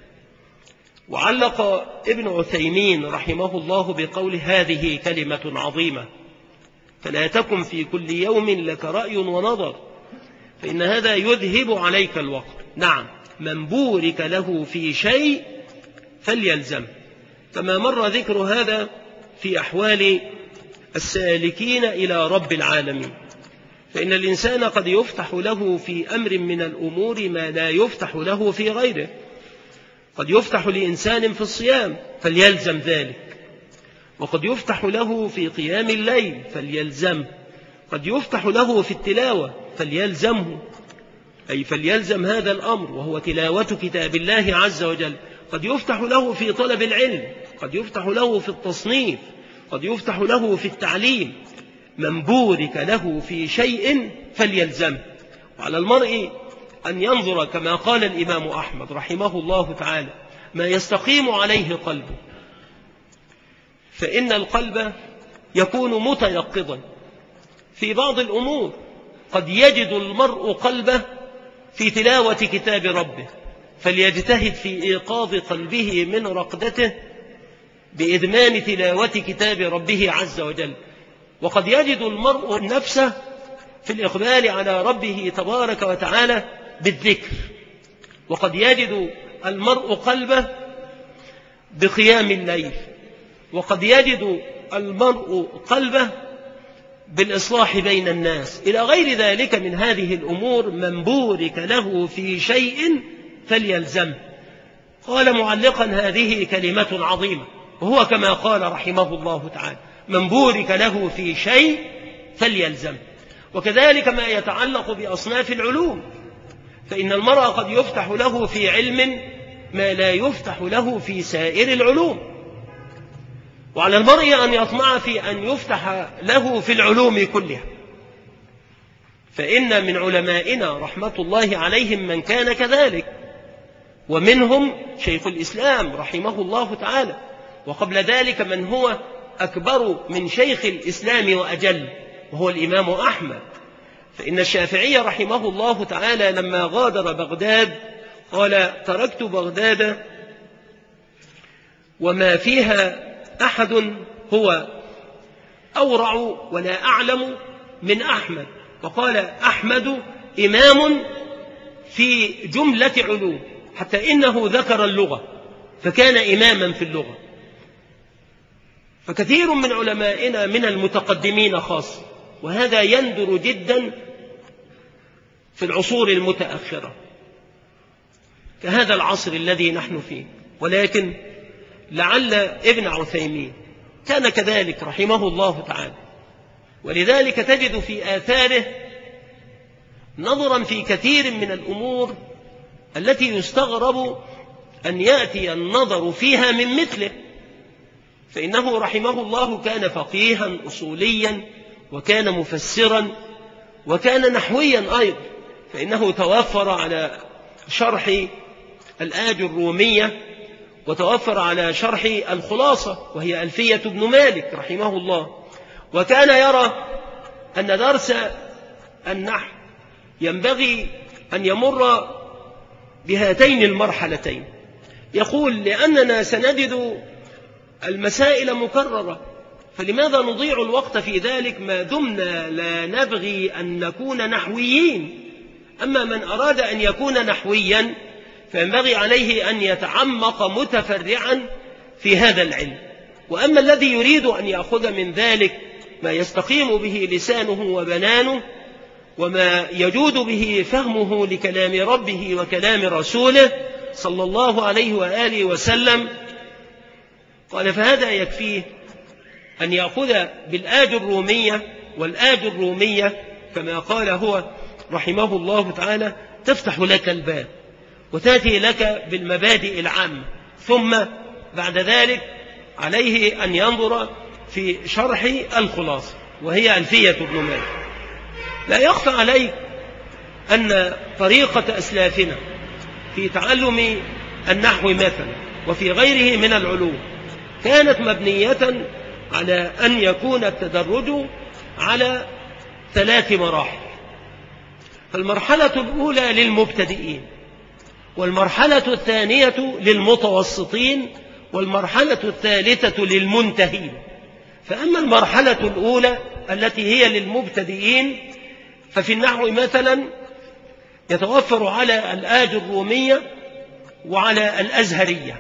وعلق ابن عثيمين رحمه الله بقول: هذه كلمة عظيمة، فلا تكن في كل يوم لك رأي ونظر، فإن هذا يذهب عليك الوقت. نعم، من بورك له في شيء فليلزمه، كما مر ذكر هذا في أحوال السالكين إلى رب العالمين. فإن الإنسان قد يفتح له في أمر من الأمور ما لا يفتح له في غيره. قد يفتح لإنسان في الصيام فليلزم ذلك، وقد يفتح له في قيام الليل فليلزمه، قد يفتح له في التلاوة فليلزمه، أي فليلزم هذا الأمر وهو تلاوة كتاب الله عز وجل. قد يفتح له في طلب العلم، قد يفتح له في التصنيف، قد يفتح له في التعليم: من بورك له في شيء فليلزمه. وعلى المرء أن ينظر كما قال الإمام أحمد رحمه الله تعالى: ما يستقيم عليه قلبه، فإن القلب يكون متيقظا في بعض الأمور. قد يجد المرء قلبه في تلاوة كتاب ربه، فليجتهد في إيقاظ قلبه من رقدته بإدمان تلاوة كتاب ربه عز وجل. وقد يجد المرء نفسه في الإقبال على ربه تبارك وتعالى بالذكر، وقد يجد المرء قلبه بقيام الليل، وقد يجد المرء قلبه بالإصلاح بين الناس، إلى غير ذلك من هذه الأمور. من بورك له في شيء فليلزمه. قال معلقا: هذه كلمة عظيمة، وهو كما قال رحمه الله تعالى: من بورك له في شيء فليلزمه. وكذلك ما يتعلق بأصناف العلوم، فإن المرء قد يفتح له في علم ما لا يفتح له في سائر العلوم، وعلى المرء أن يطمع في أن يفتح له في العلوم كلها. فإن من علمائنا رحمة الله عليهم من كان كذلك، ومنهم شيخ الإسلام رحمه الله تعالى، وقبل ذلك من هو أكبر من شيخ الإسلام وأجل، وهو الإمام أحمد. فإن الشافعي رحمه الله تعالى لما غادر بغداد قال: تركت بغداد وما فيها أحد هو أورع ولا أعلم من أحمد. وقال: أحمد إمام في جملة علوم، حتى إنه ذكر اللغة فكان إماما في اللغة. فكثير من علمائنا من المتقدمين خاصة، وهذا يندر جدا في العصور المتأخرة كهذا العصر الذي نحن فيه. ولكن لعل ابن عثيمين كان كذلك رحمه الله تعالى، ولذلك تجد في آثاره نظرا في كثير من الأمور التي يستغرب أن يأتي النظر فيها من مثله. فإنه رحمه الله كان فقيها أصوليا، وكان مفسرا، وكان نحويا أيضا، فإنه توفر على شرح الآج الرومية، وتوفر على شرح الخلاصة وهي ألفية ابن مالك رحمه الله. وكان يرى أن درس النحو ينبغي أن يمر بهاتين المرحلتين. يقول: لأننا سنجد المسائل مكررة، فلماذا نضيع الوقت في ذلك ما دمنا لا نبغي أن نكون نحويين؟ أما من أراد أن يكون نحويا فينبغي عليه أن يتعمق متفرعا في هذا العلم. وأما الذي يريد أن يأخذ من ذلك ما يستقيم به لسانه وبنانه، وما يجود به فهمه لكلام ربه وكلام رسوله صلى الله عليه وآله وسلم، قال: فهذا يكفيه أن يأخذ بالآج الرومية. والآج الرومية كما قال هو رحمه الله تعالى تفتح لك الباب وتأتي لك بالمبادئ العامة، ثم بعد ذلك عليه أن ينظر في شرح الخلاصة وهي ألفية ابن مالك. لا يخفى عليك أن طريقة أسلافنا في تعلم النحو مثلا وفي غيره من العلوم كانت مبنية على أن يكون التدرج على 3 مراحل. فالمرحلة الأولى للمبتدئين، والمرحلة الثانية للمتوسطين، والمرحلة الثالثة للمنتهين. فأما المرحلة الأولى التي هي للمبتدئين ففي النحو مثلا يتوفر على الآج الرومية وعلى الأزهرية،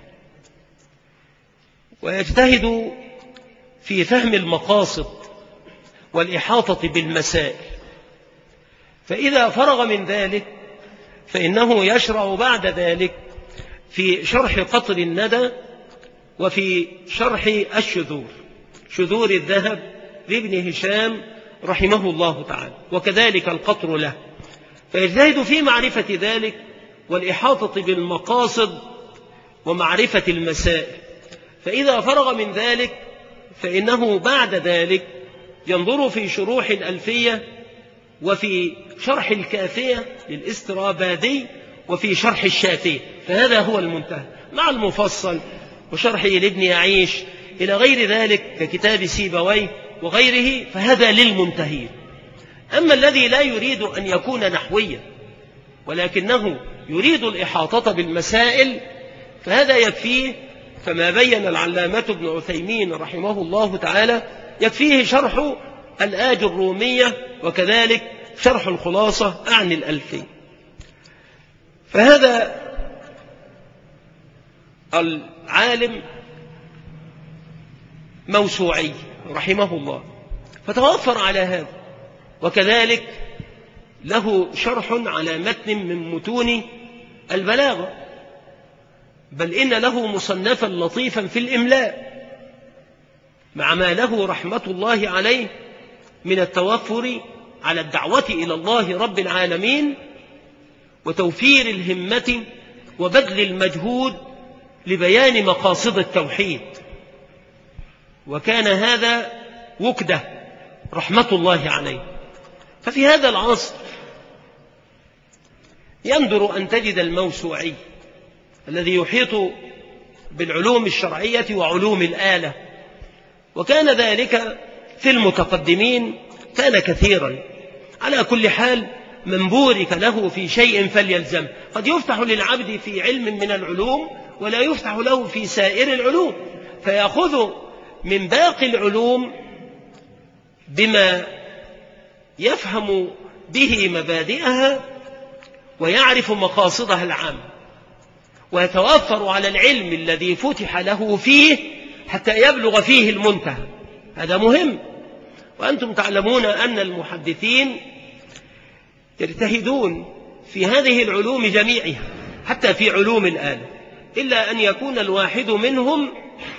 ويجتهد في فهم المقاصد والإحاطة بالمسائل. فإذا فرغ من ذلك فإنه يشرع بعد ذلك في شرح قطر الندى وفي شرح الشذور، شذور الذهب لابن هشام رحمه الله تعالى، وكذلك القطر له. فيجتهد في معرفة ذلك والإحاطة بالمقاصد ومعرفة المسائل. فإذا فرغ من ذلك فإنه بعد ذلك ينظر في شروح الألفية وفي شرح الكافية للإسترابادي وفي شرح الشافية، فهذا هو المنتهى مع المفصل وشرحه لابن يعيش إلى غير ذلك ككتاب سيبويه وغيره، فهذا للمنتهين. أما الذي لا يريد أن يكون نحويا ولكنه يريد الإحاطة بالمسائل فهذا يكفيه، كما بين العلامة ابن عثيمين رحمه الله تعالى، يكفيه شرح الآج الرومية وكذلك شرح الخلاصة عن الألفية. فهذا العالم موسوعي رحمه الله فتوفر على هذا، وكذلك له شرح على متن من متون البلاغة، بل إن له مصنفا لطيفا في الإملاء مع ما له رحمة الله عليه من التوفر على الدعوة إلى الله رب العالمين وتوفير الهمة وبذل المجهود لبيان مقاصد التوحيد، وكان هذا وكده رحمة الله عليه. ففي هذا العصر يندر أن تجد الموسوعي الذي يحيط بالعلوم الشرعية وعلوم الآلة، وكان ذلك في المتقدمين كان كثيرا. على كل حال من بورك له في شيء فليلزم. قد يفتح للعبد في علم من العلوم ولا يفتح له في سائر العلوم، فيأخذ من باقي العلوم بما يفهم به مبادئها ويعرف مقاصدها العامة، ويتوفر على العلم الذي فتح له فيه حتى يبلغ فيه المنتهى. هذا مهم. وأنتم تعلمون أن المحدثين يجتهدون في هذه العلوم جميعها حتى في علوم الآلة، إلا أن يكون الواحد منهم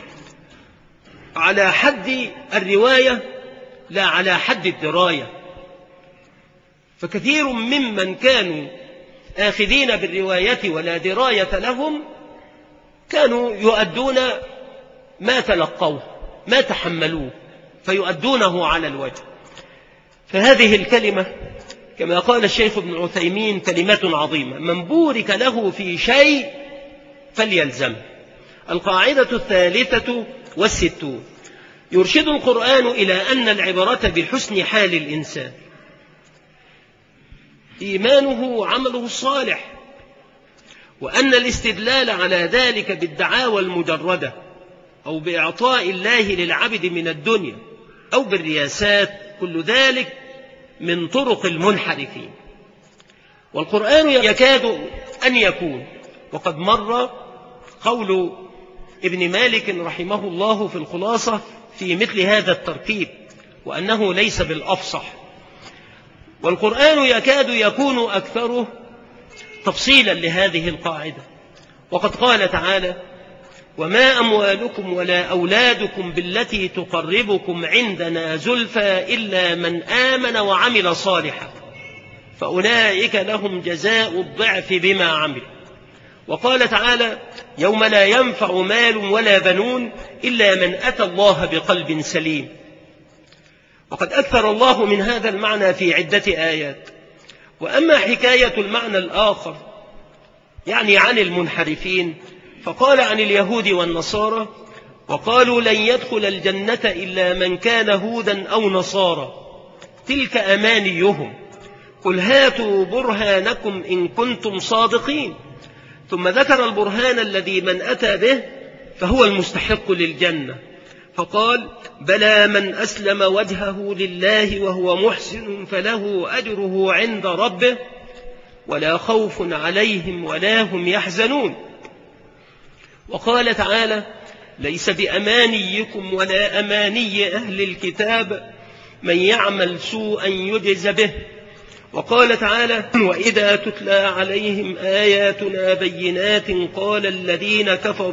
على حد الرواية لا على حد الدراية. فكثير ممن كانوا آخذين بالرواية ولا دراية لهم كانوا يؤدون ما تلقوه ما تحملوه فيؤدونه على الوجه. فهذه الكلمة كما قال الشيخ ابن عثيمين كلمة عظيمة، من بورك له في شيء فليلزم. القاعدة 63 يرشد القرآن إلى أن العبرة بحسن حال الإنسان، إيمانه وعمله الصالح، وأن الاستدلال على ذلك بالدعاوى المجردة أو بإعطاء الله للعبد من الدنيا أو بالرياسات كل ذلك من طرق المنحرفين. والقرآن يكاد أن يكون، وقد مر قول ابن مالك رحمه الله في الخلاصة في مثل هذا التركيب، وأنه ليس بالأفصح. والقرآن يكاد يكون أكثره تفصيلا لهذه القاعدة، وقد قال تعالى: وما أموالكم ولا أولادكم بالتي تقربكم عندنا زلفى إلا من آمن وعمل صالحا فأولئك لهم جزاء الضعف بما عمل. وقال تعالى: يوم لا ينفع مال ولا بنون إلا من أتى الله بقلب سليم. وقد أكثر الله من هذا المعنى في عدة آيات. وأما حكاية المعنى الآخر يعني عن المنحرفين، فقال عن اليهود والنصارى: وقالوا لن يدخل الجنة إلا من كان هودا أو نصارى تلك أمانيهم قل هاتوا برهانكم إن كنتم صادقين. ثم ذكر البرهان الذي من أتى به فهو المستحق للجنة، فقال: بلى من أسلم وجهه لله وهو محسن فله أجره عند ربه ولا خوف عليهم ولا هم يحزنون. وقال تعالى: ليس بأمانيكم ولا أماني أهل الكتاب من يعمل سوءا يجز به. وقال تعالى: وإذا تتلى عليهم آياتنا بينات قال الذين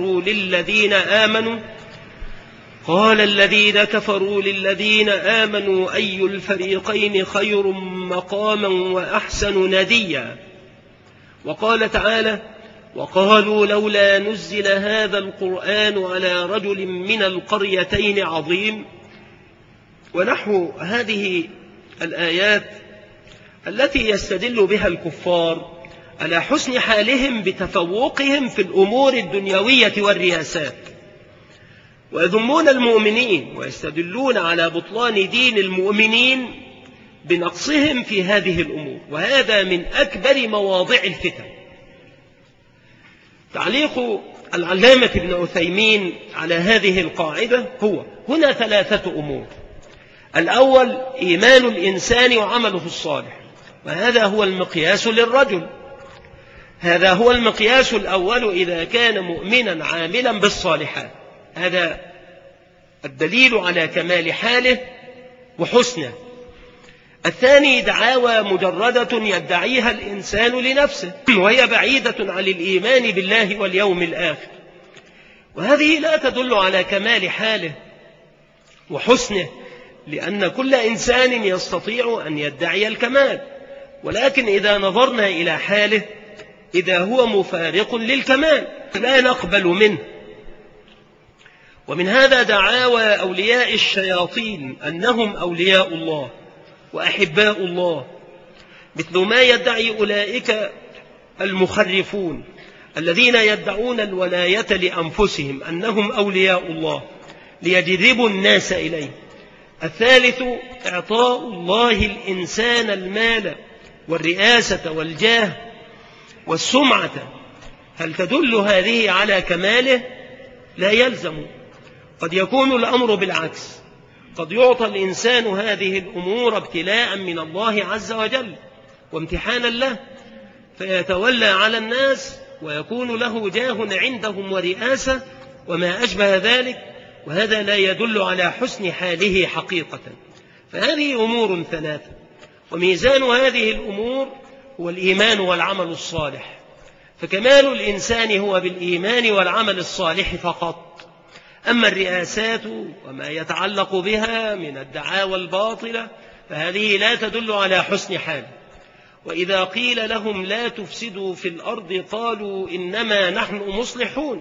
كفروا للذين آمنوا أي الفريقين خير مقاما وأحسن نديا. وقال تعالى: وقالوا لولا نزل هذا القرآن على رجل من القريتين عظيم، ونحو هذه الآيات التي يستدل بها الكفار على حسن حالهم بتفوقهم في الأمور الدنيوية والرياسات، ويذمون المؤمنين ويستدلون على بطلان دين المؤمنين بنقصهم في هذه الأمور، وهذا من أكبر مواضع الفتن. تعليق العلامة ابن عثيمين على هذه القاعدة هو هنا 3 أمور. الأول إيمان الإنسان وعمله الصالح، وهذا هو المقياس للرجل، هذا هو المقياس الأول إذا كان مؤمنا عاملا بالصالحات، هذا الدليل على كمال حاله وحسنه. الثاني دعاوى مجردة يدعيها الإنسان لنفسه، وهي بعيدة عن الإيمان بالله واليوم الآخر، وهذه لا تدل على كمال حاله وحسنه، لأن كل إنسان يستطيع أن يدعي الكمال، ولكن إذا نظرنا إلى حاله إذا هو مفارق للكمال لا نقبل منه. ومن هذا دعاوى أولياء الشياطين أنهم أولياء الله وأحباء الله، مثل ما يدعي أولئك المخرفون الذين يدعون الولاية لأنفسهم أنهم أولياء الله ليجذبوا الناس إليه. الثالث إعطاء الله الإنسان المال والرئاسة والجاه والسمعة، هل تدل هذه على كماله؟ لا يلزم، قد يكون الأمر بالعكس، قد يعطى الإنسان هذه الأمور ابتلاء من الله عز وجل وامتحانا له، فيتولى على الناس ويكون له جاه عندهم ورئاسة وما أشبه ذلك، وهذا لا يدل على حسن حاله حقيقة. فهذه أمور 3، وميزان هذه الأمور هو الإيمان والعمل الصالح، فكمال الإنسان هو بالإيمان والعمل الصالح فقط. أما الرئاسات وما يتعلق بها من الدعاوى الباطلة فهذه لا تدل على حسن حال. وإذا قيل لهم لا تفسدوا في الأرض قالوا إنما نحن مصلحون،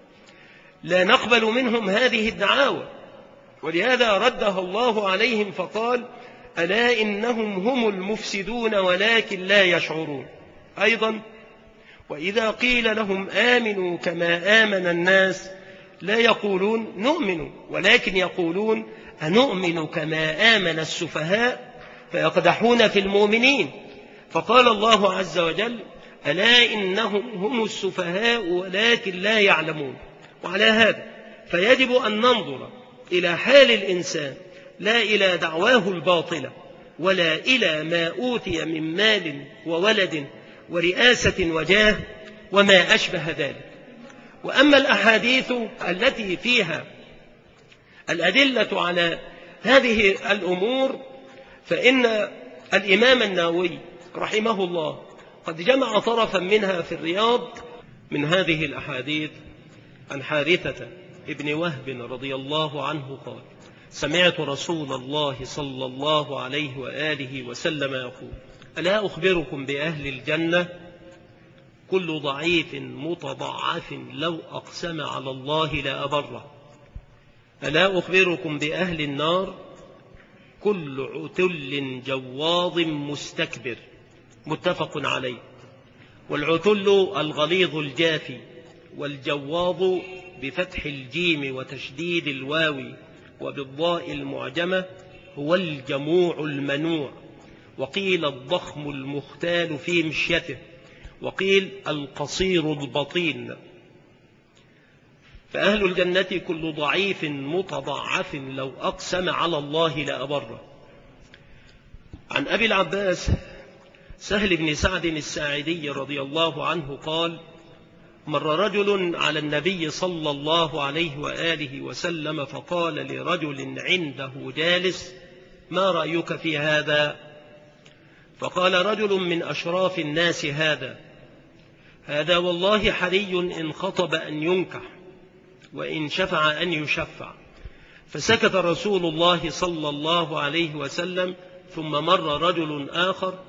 لا نقبل منهم هذه الدعاوى، ولهذا ردها الله عليهم فقال ألا إنهم هم المفسدون ولكن لا يشعرون. أيضا وإذا قيل لهم آمنوا كما آمن الناس لا يقولون نؤمن، ولكن يقولون أنؤمن كما آمن السفهاء، فيقدحون في المؤمنين. فقال الله عز وجل ألا إنهم هم السفهاء ولكن لا يعلمون. وعلى هذا فيجب أن ننظر إلى حال الإنسان لا إلى دعواه الباطلة ولا إلى ما أوتي من مال وولد ورئاسة وجاه وما أشبه ذلك. وأما الأحاديث التي فيها الأدلة على هذه الأمور فإن الإمام النووي رحمه الله قد جمع طرفا منها في الرياض من هذه الأحاديث عن حارثة ابن وهب رضي الله عنه قال سمعت رسول الله صلى الله عليه وآله وسلم يقول ألا أخبركم بأهل الجنة كل ضعيف متضعف لو أقسم على الله لأبره. ألا أخبركم بأهل النار كل عتل جواظ مستكبر. متفق عليه. والعتل الغليظ الجافي، والجواظ بفتح الجيم وتشديد الواو وبالضاء المعجمة هو الجموع المنوع، وقيل الضخم المختال في مشيته، وقيل القصير البطين. فأهل الجنة كل ضعيف متضعف لو أقسم على الله لأبره. عن أبي العباس سهل بن سعد الساعدي رضي الله عنه قال مر رجل على النبي صلى الله عليه وآله وسلم فقال لرجل عنده جالس ما رأيك في هذا؟ فقال رجل من أشراف الناس هذا والله حري إن خطب أن ينكح وإن شفع أن يشفع. فسكت رسول الله صلى الله عليه وسلم ثم مر رجل آخر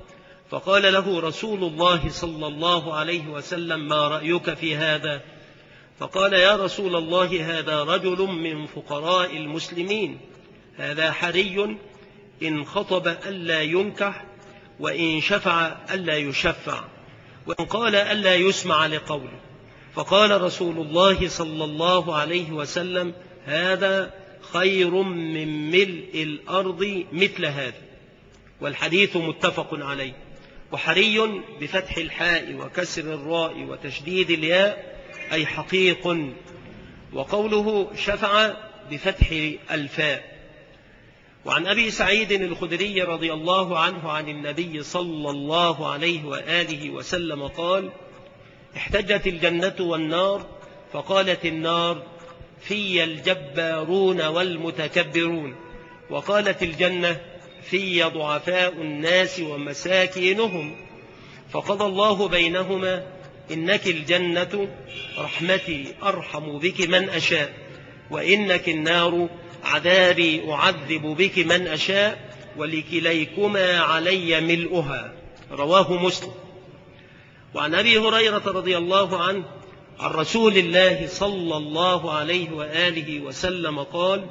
فقال له رسول الله صلى الله عليه وسلم: ما رأيك في هذا؟ فقال: يا رسول الله، هذا رجل من فقراء المسلمين، هذا حري إن خطب ألا ينكح، وإن شفع ألا يشفع، وإن قال ألا يسمع لقوله. فقال رسول الله صلى الله عليه وسلم: هذا خير من ملء الأرض مثل هذا. والحديث متفق عليه. وحري بفتح الحاء وكسر الراء وتشديد الياء أي حقيق، وقوله شفع بفتح الفاء. وعن أبي سعيد الخدري رضي الله عنه عن النبي صلى الله عليه وآله وسلم قال: احتجت الجنة والنار، فقالت النار: في الجبارون والمتكبرون، وقالت الجنة: في ضعفاء الناس ومساكينهم، فقضى الله بينهما: إنك الجنة رحمتي أرحم بك من أشاء، وإنك النار عذابي أعذب بك من أشاء، ولكليكما علي ملؤها. رواه مسلم. وعن أبي هريرة رضي الله عنه عن رسول الله صلى الله عليه وآله وسلم قال: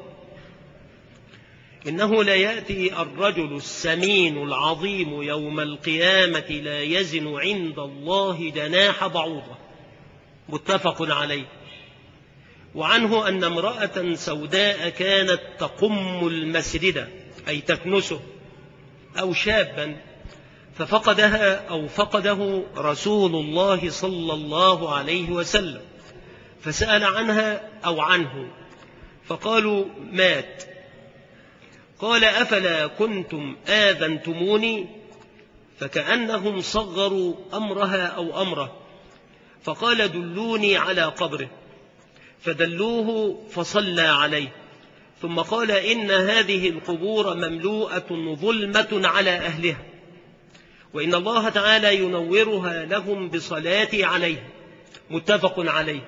إنه لا يأتي الرجل السمين العظيم يوم القيامة لا يزن عند الله جناح بعوضة. متفق عليه. وعنه أن امرأة سوداء كانت تقم المسجد أي تكنسه، أو شابا، ففقدها أو فقده رسول الله صلى الله عليه وسلم، فسأل عنها أو عنه، فقالوا: مات. قال: أفلا كنتم آذنتموني؟ فكأنهم صغروا أمرها أو أمره، فقال: دلوني على قبره، فدلوه فصلى عليه، ثم قال: إن هذه القبور مملوءة ظلمة على أهلها، وإن الله تعالى ينورها لهم بصلاتي عليه. متفق عليه.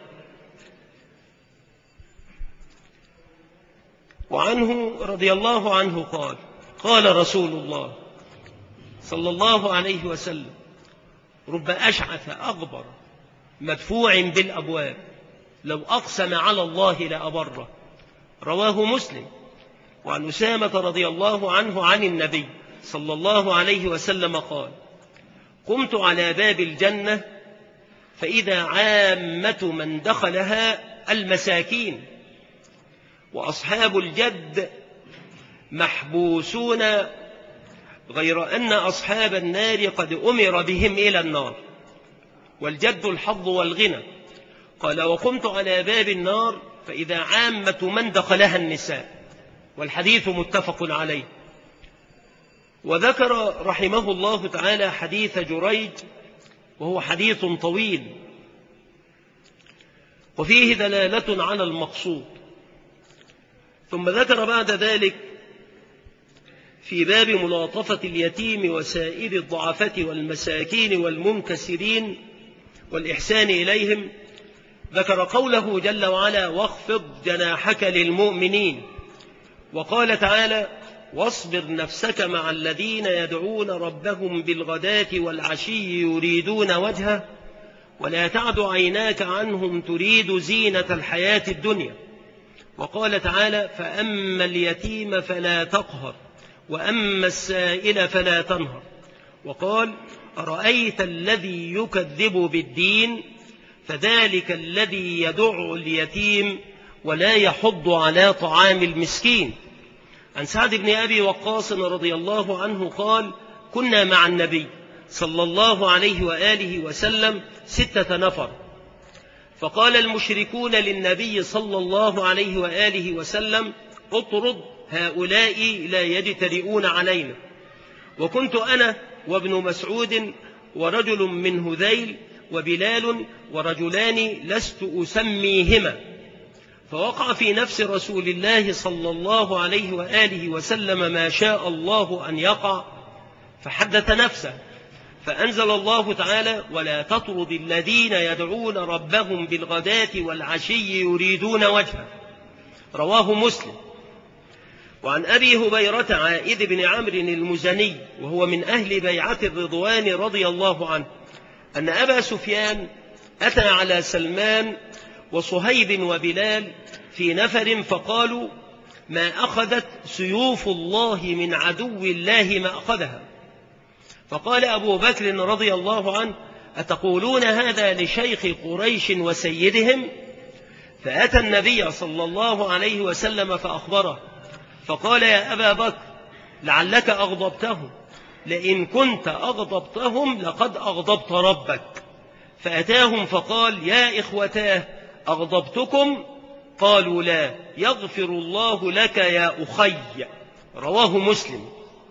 وعنه رضي الله عنه قال: قال رسول الله صلى الله عليه وسلم: رب أشعث أغبر مدفوع بالأبواب، لو أقسم على الله لأبره. رواه مسلم. وعن أسامة رضي الله عنه عن النبي صلى الله عليه وسلم قال: قمت على باب الجنة فإذا عامة من دخلها المساكين، وأصحاب الجد محبوسون، غير أن أصحاب النار قد أمر بهم إلى النار، والجد الحظ والغنى. قال: وقمت على باب النار فإذا عامة من دخلها النساء. والحديث متفق عليه. وذكر رحمه الله تعالى حديث جريج، وهو حديث طويل وفيه دلالة على المقصود. ثم ذكر بعد ذلك في باب ملاطفة اليتيم وسائر الضعفاء والمساكين والمنكسرين والإحسان إليهم، ذكر قوله جل وعلا: واخفض جناحك للمؤمنين. وقال تعالى: واصبر نفسك مع الذين يدعون ربهم بالغداة والعشي يريدون وجهه، ولا تعد عيناك عنهم تريد زينة الحياة الدنيا. وقال تعالى: فأما اليتيم فلا تقهر، وأما السائل فلا تنهر. وقال: أرأيت الذي يكذب بالدين، فذلك الذي يدع اليتيم ولا يحض على طعام المسكين. عن سعد بن أبي وقاص رضي الله عنه قال: كنا مع النبي صلى الله عليه وآله وسلم 6 نفر، فقال المشركون للنبي صلى الله عليه وآله وسلم: اطرد هؤلاء لا يجترئون علينا. وكنت أنا وابن مسعود ورجل من هذيل وبلال ورجلان لست أسميهما، فوقع في نفس رسول الله صلى الله عليه وآله وسلم ما شاء الله أن يقع، فحدث نفسه، فأنزل الله تعالى: ولا تطرد الذين يدعون ربهم بالغداة والعشي يريدون وجهه. رواه مسلم. وعن أبي هبيرة عائد بن عمرو المزني وهو من أهل بيعة الرضوان رضي الله عنه أن أبا سفيان أتى على سلمان وصهيب وبلال في نفر فقالوا: ما أخذت سيوف الله من عدو الله ما أخذها. فقال أبو بكر رضي الله عنه: أتقولون هذا لشيخ قريش وسيدهم؟ فأتى النبي صلى الله عليه وسلم فأخبره فقال: يا أبا بكر لعلك أغضبتهم، لئن كنت أغضبتهم لقد أغضبت ربك. فأتاهم فقال: يا إخوتاه أغضبتكم؟ قالوا: لا. يغفر الله لك يا أخي. رواه مسلم.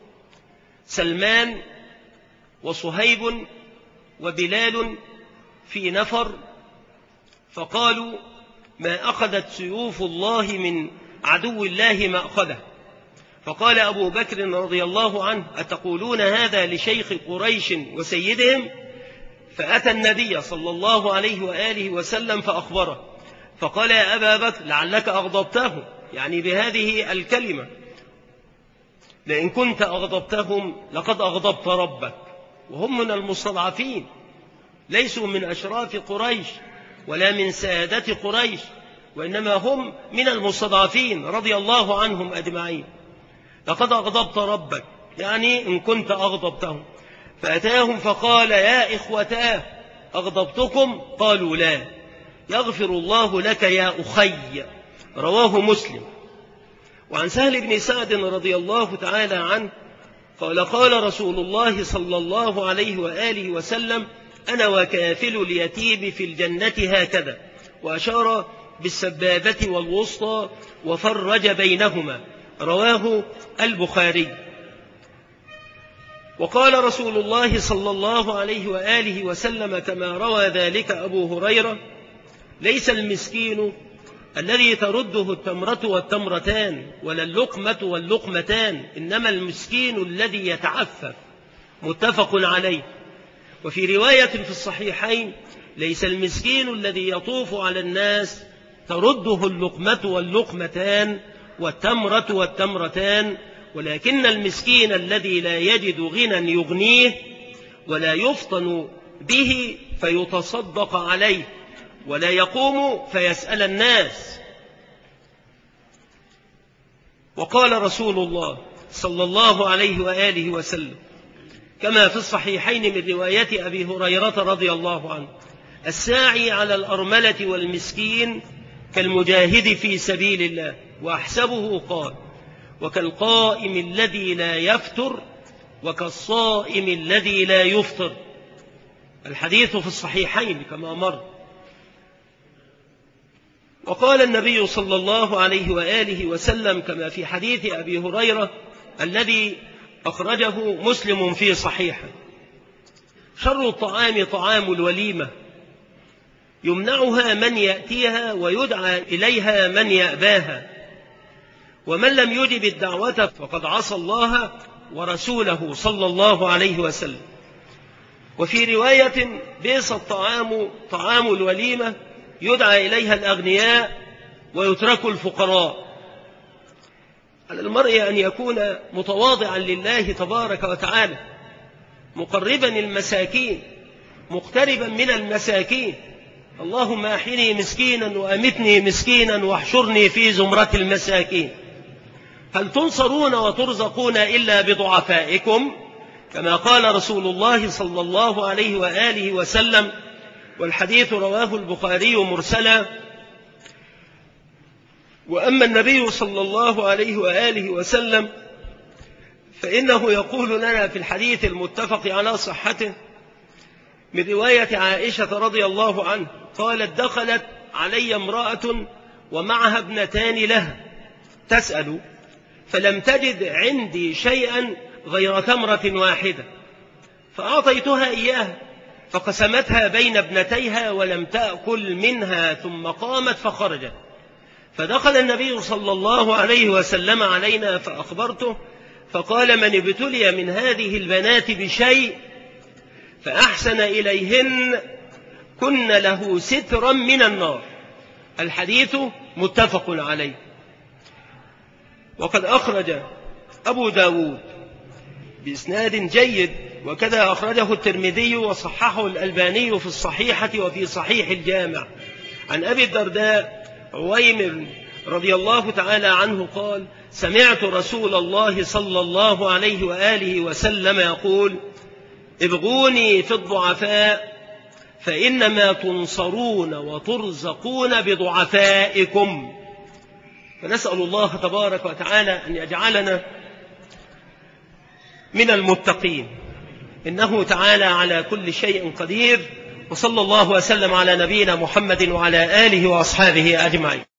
سلمان وصهيب وبلال في نفر فقالوا: ما أخذت سيوف الله من عدو الله ما أخذه. فقال أبو بكر رضي الله عنه: أتقولون هذا لشيخ قريش وسيدهم؟ فأتى النبي صلى الله عليه وآله وسلم فأخبره فقال: يا أبا بكر لعلك أغضبتهم، يعني بهذه الكلمة: لئن كنت أغضبتهم لقد أغضبت ربك. وهم من المستضعفين، ليسوا من أشراف قريش ولا من سادة قريش، وإنما هم من المستضعفين رضي الله عنهم أجمعين. لقد أغضبت ربك، يعني إن كنت أغضبتهم. فأتاهم فقال: يا إخوتاه أغضبتكم؟ قالوا: لا. يغفر الله لك يا أخي. رواه مسلم. وعن سهل بن سعد رضي الله تعالى عنه قال: قال رسول الله صلى الله عليه وآله وسلم: أنا وكافل اليتيم في الجنة هكذا، وأشار بالسبابة والوسطى وفرج بينهما. رواه البخاري. وقال رسول الله صلى الله عليه وآله وسلم كما روى ذلك أبو هريرة: ليس المسكين الذي ترده التمرة والتمرتان ولا اللقمة واللقمتان، إنما المسكين الذي يتعفف. متفق عليه. وفي رواية في الصحيحين: ليس المسكين الذي يطوف على الناس ترده اللقمة واللقمتان والتمرة والتمرتان، ولكن المسكين الذي لا يجد غنى يغنيه ولا يفطن به فيتصدق عليه ولا يقوم فيسأل الناس. وقال رسول الله صلى الله عليه وآله وسلم كما في الصحيحين من رواية أبي هريرة رضي الله عنه: الساعي على الأرملة والمسكين كالمجاهد في سبيل الله. وأحسبه قال: وكالقائم الذي لا يفتر وكالصائم الذي لا يفطر. الحديث في الصحيحين كما مر. وقال النبي صلى الله عليه وآله وسلم كما في حديث أبي هريرة الذي أخرجه مسلم في صحيحه: شر الطعام طعام الوليمة، يمنعها من يأتيها ويدعى إليها من يأباها، ومن لم يجب الدعوة فقد عصى الله ورسوله صلى الله عليه وسلم. وفي رواية: بئس الطعام طعام الوليمة، يدعى إليها الأغنياء ويترك الفقراء. على المرء أن يكون متواضعا لله تبارك وتعالى، مقربا المساكين، مقتربا من المساكين. اللهم أحيني مسكينا وأمتني مسكينا واحشرني في زمرة المساكين. هل تنصرون وترزقون إلا بضعفائكم؟ كما قال رسول الله صلى الله عليه وآله وسلم، والحديث رواه البخاري مرسلا. وأما النبي صلى الله عليه وآله وسلم فإنه يقول لنا في الحديث المتفق على صحته من رواية عائشة رضي الله عنه قالت: دخلت علي امرأة ومعها ابنتان لها تسأل، فلم تجد عندي شيئا غير تمرة واحدة، فأعطيتها إياها فقسمتها بين ابنتيها ولم تأكل منها، ثم قامت فخرجت. فدخل النبي صلى الله عليه وسلم علينا فأخبرته، فقال: من ابتلي من هذه البنات بشيء فأحسن إليهن كن له سترا من النار. الحديث متفق عليه. وقد أخرج أبو داود بإسناد جيد، وكذا أخرجه الترمذي وصححه الألباني في الصحيحة وفي صحيح الجامع عن أبي الدرداء عويمر رضي الله تعالى عنه قال: سمعت رسول الله صلى الله عليه وآله وسلم يقول: ابغوني في الضعفاء فإنما تنصرون وترزقون بضعفائكم. فنسأل الله تبارك وتعالى أن يجعلنا من المتقين، إنه تعالى على كل شيء قدير. وصلى الله وسلم على نبينا محمد وعلى آله وأصحابه أجمعين.